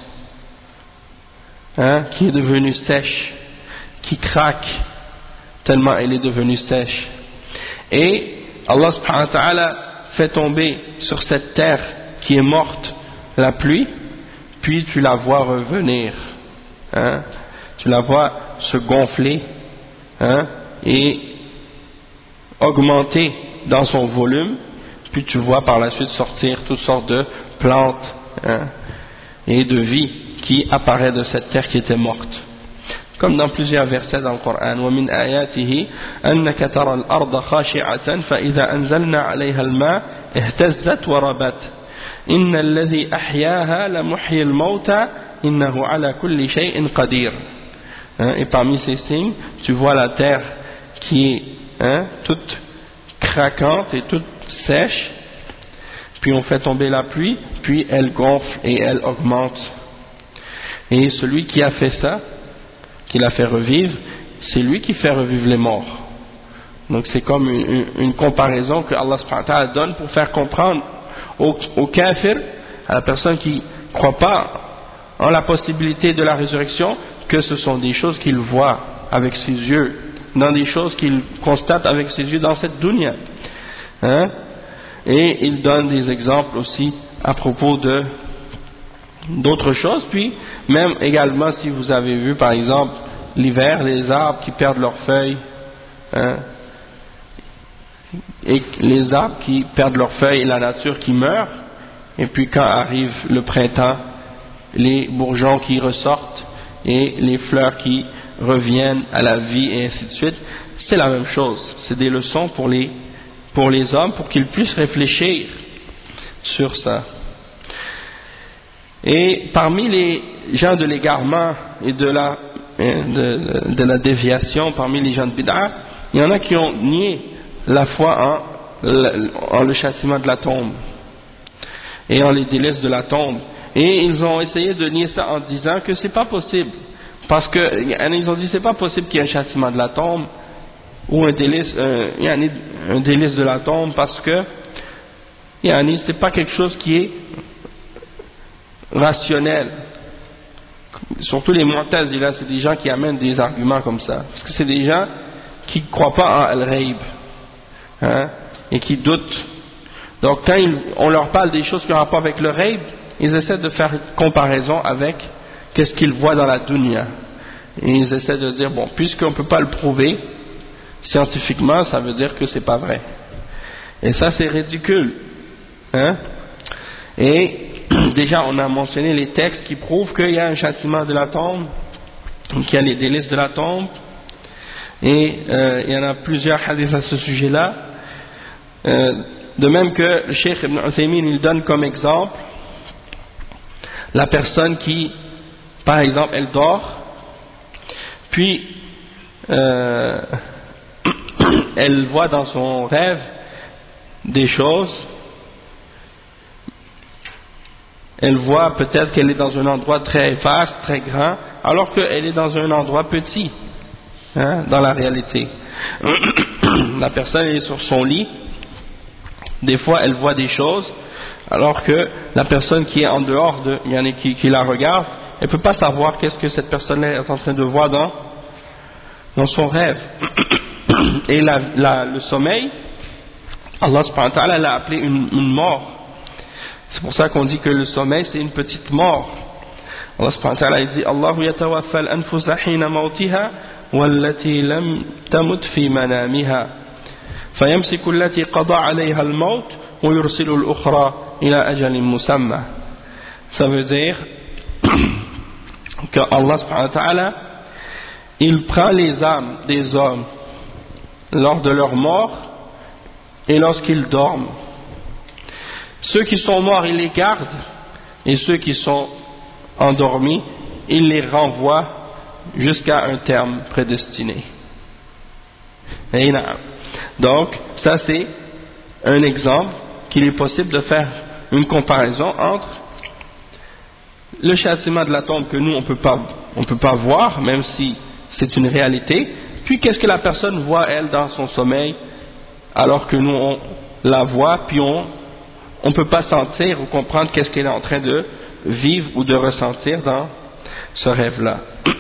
qui est devenue sèche, qui craque tellement elle est devenue sèche. Et Allah subhanahu wa ta'ala fait tomber sur cette terre qui est morte la pluie, puis tu la vois revenir. Tu la vois se gonfler et augmenter dans son volume, puis tu vois par la suite sortir toutes sortes de plantes et de vie qui apparaît de cette terre qui était morte. Comme dans plusieurs versets dans le Coran, وَمِنْ آيَاتِهِ أَنَّكَ تَرَى الْأَرْضَ خَاشِعَةً فَإِذَا أَنزَلْنَا عَلَيْهَا الْمَاءَ اهْتَزَّتْ وَرَبَتْ إِنَّ الَّذِي أَحْيَاهَا لَمُحْيِي الْمَوْتَى إِنَّهُ عَلَى كُلِّ شَيْءٍ قَدِيرٌ. Et parmi ces signes, tu vois la terre qui est toute craquante et toute sèche, puis on fait tomber la pluie, puis elle gonfle et elle augmente. Et celui qui a fait ça, qui l'a fait revivre, c'est lui qui fait revivre les morts. Donc c'est comme une comparaison que Allah subhanahu wa ta'ala donne pour faire comprendre au kafir, à la personne qui ne croit pas en la possibilité de la résurrection, que ce sont des choses qu'il voit avec ses yeux, dans des choses qu'il constate avec ses yeux dans cette dunya. Et il donne des exemples aussi à propos d'autres choses. Puis même également, si vous avez vu par exemple l'hiver, les arbres qui perdent leurs feuilles, et les arbres qui perdent leurs feuilles et la nature qui meurt, et puis quand arrive le printemps, les bourgeons qui ressortent et les fleurs qui reviennent à la vie et ainsi de suite, c'est la même chose. C'est des leçons pour les hommes, pour qu'ils puissent réfléchir sur ça. Et parmi les gens de l'égarement et de la déviation, parmi les gens de bid'a, il y en a qui ont nié la foi en le châtiment de la tombe et en les délices de la tombe. Et ils ont essayé de nier ça en disant que c'est pas possible, parce que ils ont dit c'est pas possible qu'il y ait un châtiment de la tombe ou un délice de la tombe, parce que c'est pas quelque chose qui est rationnel. Surtout les Mu'tazila, c'est des gens qui amènent des arguments comme ça, parce que c'est des gens qui ne croient pas en Al-Ghaib, et qui doutent. Donc quand on leur parle des choses qui ont rapport avec le Ghaib, ils essaient de faire une comparaison avec qu'est-ce qu'ils voient dans la dunya, et ils essaient de dire bon, puisqu'on ne peut pas le prouver scientifiquement, ça veut dire que c'est pas vrai. Et ça c'est ridicule, Et déjà on a mentionné les textes qui prouvent qu'il y a un châtiment de la tombe, qu'il y a les délices de la tombe, et il y en a plusieurs hadiths à ce sujet-là. De même que le Cheikh Ibn Uthaymin il donne comme exemple la personne qui, par exemple, elle dort, puis elle voit dans son rêve des choses. Elle voit peut-être qu'elle est dans un endroit très vaste, très grand, alors qu'elle est dans un endroit petit, dans la réalité. La personne est sur son lit, des fois elle voit des choses, alors que la personne qui est en dehors, qui la regarde, elle ne peut pas savoir qu'est-ce que cette personne est en train de voir dans son rêve. Et le sommeil, Allah subhanahu wa ta'ala l'a appelé une mort. C'est pour ça qu'on dit que le sommeil c'est une petite mort. Allah subhanahu wa ta'ala dit Allahu yatawaffa al-anfusa hina mawtiha wallati lam tamut fi manamiha fayamsiku allati qada 'alayha al-maut wa yursilu al-ukhra ila ajalin musamma. Ça veut dire que Allah subhanahu wa ta'ala il prend les âmes des hommes lors de leur mort et lorsqu'ils dorment. Ceux qui sont morts, il les garde, et ceux qui sont endormis, il les renvoie jusqu'à un terme prédestiné. Donc, ça c'est un exemple qu'il est possible de faire une comparaison entre le châtiment de la tombe que nous on peut pas voir, même si c'est une réalité, puis qu'est-ce que la personne voit elle dans son sommeil, alors que nous on la voit, puis on ne peut pas sentir ou comprendre qu'est-ce qu'elle est en train de vivre ou de ressentir dans ce rêve-là.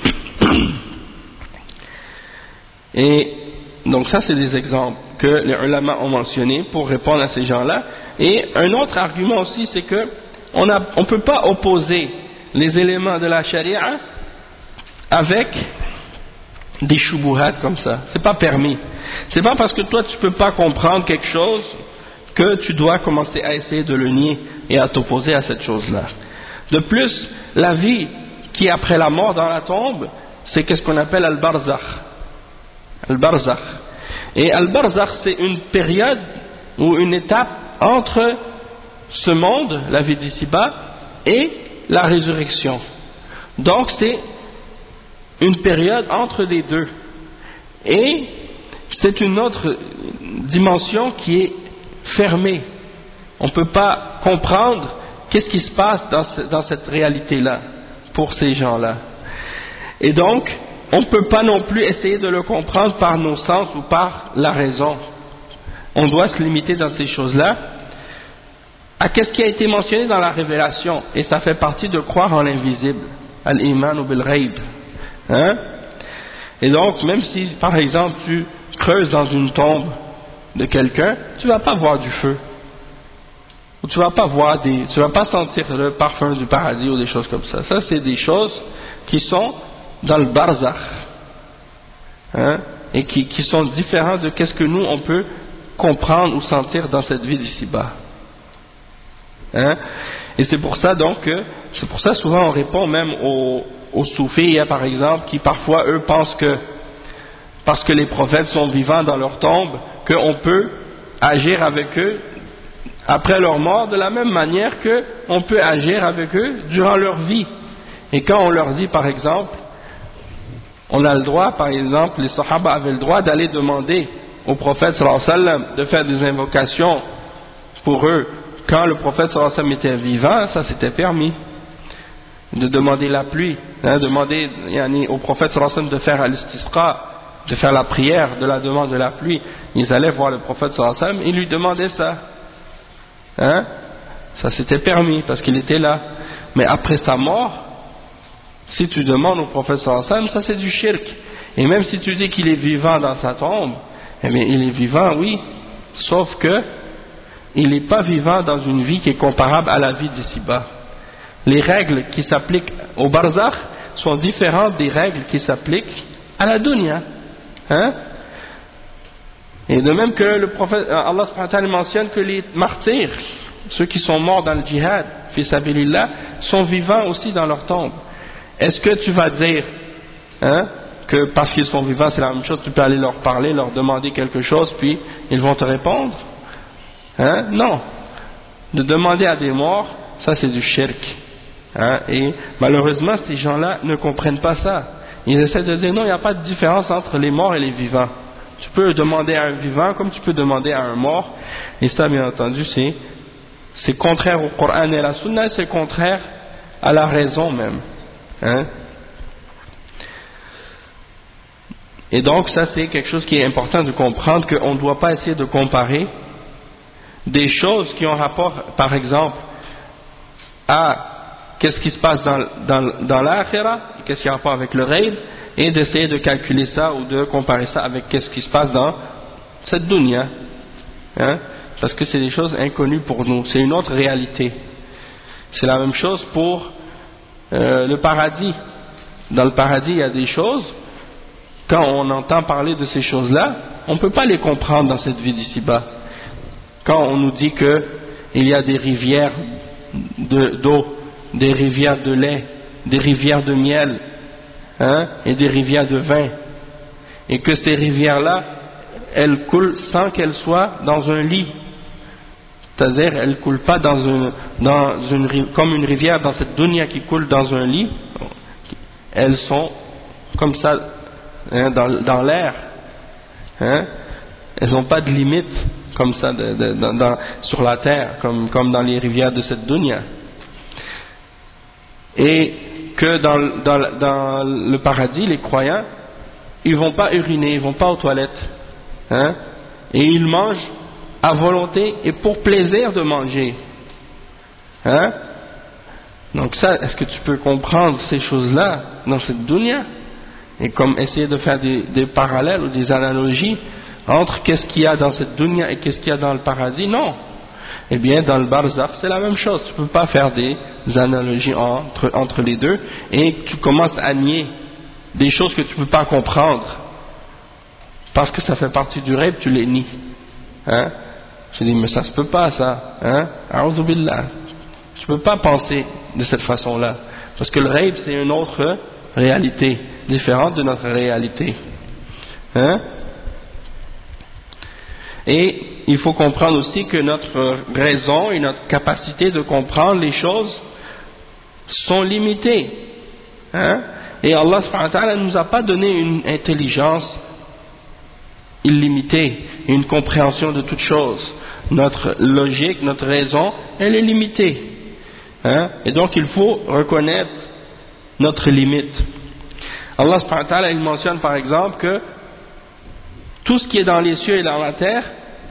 Et donc ça c'est des exemples que les ulama ont mentionnés pour répondre à ces gens-là. Et un autre argument aussi, c'est que on ne peut pas opposer les éléments de la charia avec des shubuhat comme ça. C'est pas permis. C'est pas parce que toi tu peux pas comprendre quelque chose que tu dois commencer à essayer de le nier et à t'opposer à cette chose-là. De plus, la vie qui est après la mort dans la tombe, c'est qu'est-ce qu'on appelle al-barzakh. Al-barzakh. Et al-barzakh, c'est une période ou une étape entre ce monde, la vie d'ici-bas, et la résurrection. Donc c'est une période entre les deux. Et c'est une autre dimension qui est fermée. On ne peut pas comprendre qu'est-ce qui se passe dans cette réalité-là pour ces gens-là. Et donc, on ne peut pas non plus essayer de le comprendre par nos sens ou par la raison. On doit se limiter dans ces choses-là à qu'est-ce qui a été mentionné dans la révélation. Et ça fait partie de croire en l'invisible. Al-iman ou bil-ghaib. Hein? Et donc, même si, par exemple, tu creuses dans une tombe de quelqu'un, tu ne vas pas voir du feu. Ou tu ne vas pas sentir le parfum du paradis ou des choses comme ça. Ça, c'est des choses qui sont dans le barzakh. Hein? Et qui sont différentes de qu'est-ce que nous, on peut comprendre ou sentir dans cette vie d'ici-bas. Hein? Et c'est pour ça donc c'est pour ça souvent on répond même aux soufis, par exemple, qui parfois eux pensent que parce que les prophètes sont vivants dans leur tombe, qu'on peut agir avec eux après leur mort de la même manière qu'on peut agir avec eux durant leur vie. Et quand on leur dit par exemple, on a le droit, par exemple, les sahaba avaient le droit d'aller demander au prophète sallallahu alayhi wa sallam de faire des invocations pour eux quand le prophète sallallahu alayhi wa sallam était vivant, ça c'était permis. De demander la pluie, demander au prophète sallallahu alayhi wa sallam de faire al-istisqa, de faire la prière de la demande de la pluie. Ils allaient voir le prophète sallallahu alayhi wa sallam, ils lui demandaient ça. Hein? Ça c'était permis parce qu'il était là. Mais après sa mort, si tu demandes au prophète sallallahu alayhi wa sallam, ça c'est du shirk. Et même si tu dis qu'il est vivant dans sa tombe, eh bien il est vivant, oui, sauf que il n'est pas vivant dans une vie qui est comparable à la vie d'ici-bas. Les règles qui s'appliquent au barzakh sont différentes des règles qui s'appliquent à la dunya. Hein? Et de même que le prophète, Allah subhanahu wa ta'ala mentionne que les martyrs, ceux qui sont morts dans le djihad, fi sabilillah, sont vivants aussi dans leur tombe. Est-ce que tu vas dire que parce qu'ils sont vivants c'est la même chose, tu peux aller leur parler, leur demander quelque chose, puis ils vont te répondre? Non. De demander à des morts, ça c'est du shirk. Et malheureusement ces gens-là ne comprennent pas ça. Ils essaient de dire non, il n'y a pas de différence entre les morts et les vivants. Tu peux demander à un vivant comme tu peux demander à un mort. Et ça bien entendu c'est contraire au Coran et à la Sunna, c'est contraire à la raison même. Et donc ça c'est quelque chose qui est important de comprendre, qu'on ne doit pas essayer de comparer des choses qui ont rapport par exemple à qu'est-ce qui se passe dans l'akhira, qu'est-ce qui a rapport avec le ghaib, et d'essayer de calculer ça ou de comparer ça avec ce qui se passe dans cette dunya, hein, parce que c'est des choses inconnues pour nous, c'est une autre réalité. C'est la même chose pour le paradis. Dans le paradis, il y a des choses, quand on entend parler de ces choses-là, on ne peut pas les comprendre dans cette vie d'ici-bas. Quand on nous dit qu'il y a des rivières d'eau, des rivières de lait, des rivières de miel, hein, et des rivières de vin, et que ces rivières-là, elles coulent sans qu'elles soient dans un lit. C'est-à-dire, elles ne coulent pas comme une rivière dans cette dunya qui coule dans un lit. Elles sont comme ça, hein, dans l'air. Hein. Elles n'ont pas de limite comme ça sur la terre, comme dans les rivières de cette dunya. Et que dans le paradis, les croyants, ils ne vont pas uriner, ils ne vont pas aux toilettes. Hein, et ils mangent à volonté et pour plaisir de manger. Hein? Donc ça, est-ce que tu peux comprendre ces choses-là dans cette dunya? Et comme essayer de faire des parallèles ou des analogies entre qu'est-ce qu'il y a dans cette dunya et qu'est-ce qu'il y a dans le paradis? Non. Eh bien, dans le barzakh, c'est la même chose. Tu ne peux pas faire des analogies entre les deux et tu commences à nier des choses que tu ne peux pas comprendre parce que ça fait partie du rêve, tu les nies. Hein? Je dis, mais ça se peut pas, ça. Hein? A'udhu billah. Tu peux pas penser de cette façon-là. Parce que le rêve, c'est une autre réalité, différente de notre réalité. Hein? Et il faut comprendre aussi que notre raison et notre capacité de comprendre les choses sont limitées. Hein? Et Allah subhanahu wa ta'ala ne nous a pas donné une intelligence illimitée, une compréhension de toutes choses. Notre logique, notre raison, elle est limitée. Hein? Et donc il faut reconnaître notre limite. Allah subhanahu wa ta'ala, il mentionne par exemple que tout ce qui est dans les cieux et dans la terre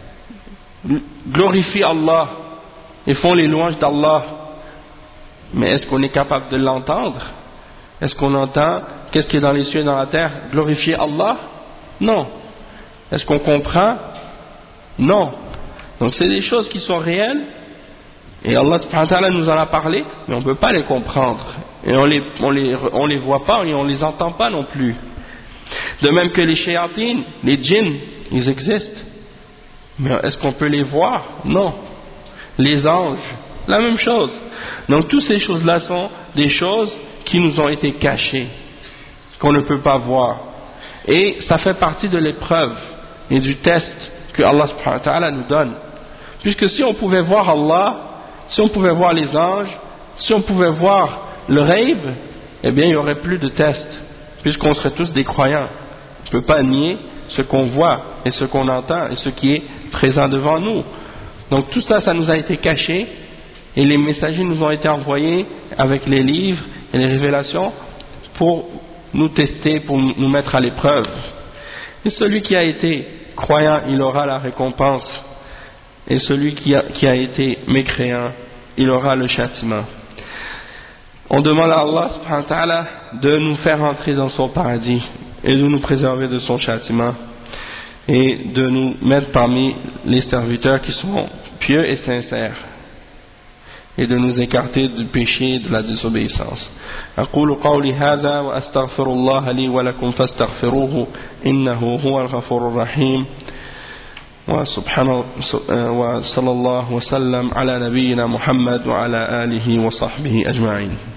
glorifie Allah et font les louanges d'Allah. Mais est-ce qu'on est capable de l'entendre? Est-ce qu'on entend qu'est-ce qui est dans les cieux et dans la terre glorifier Allah? Non. Est-ce qu'on comprend? Non. Donc c'est des choses qui sont réelles et Allah subhanahu wa ta'ala nous en a parlé, mais on ne peut pas les comprendre et on les voit pas et on les entend pas non plus. De même que les shayatines, les djinns, ils existent, mais est-ce qu'on peut les voir? Non. Les anges, la même chose. Donc toutes ces choses-là sont des choses qui nous ont été cachées, qu'on ne peut pas voir, et ça fait partie de l'épreuve et du test que Allah subhanahu wa ta'ala nous donne. Puisque si on pouvait voir Allah, si on pouvait voir les anges, si on pouvait voir le rêve, eh bien il n'y aurait plus de tests, puisqu'on serait tous des croyants. On ne peut pas nier ce qu'on voit et ce qu'on entend et ce qui est présent devant nous. Donc tout ça, ça nous a été caché et les messagers nous ont été envoyés avec les livres et les révélations pour nous tester, pour nous mettre à l'épreuve. Et celui qui a été croyant, il aura la récompense, et celui qui a été mécréant, il aura le châtiment. On demande à Allah subhanahu wa ta'ala de nous faire entrer dans son paradis et de nous préserver de son châtiment et de nous mettre parmi les serviteurs qui sont pieux et sincères et de nous écarter du péché et de la désobéissance. أقول قولي هذا وأستغفر الله لي ولكم فاستغفروه إنه هو الغفور الرحيم وصلى الله وسلم على نبينا محمد وعلى آله وصحبه أجمعين.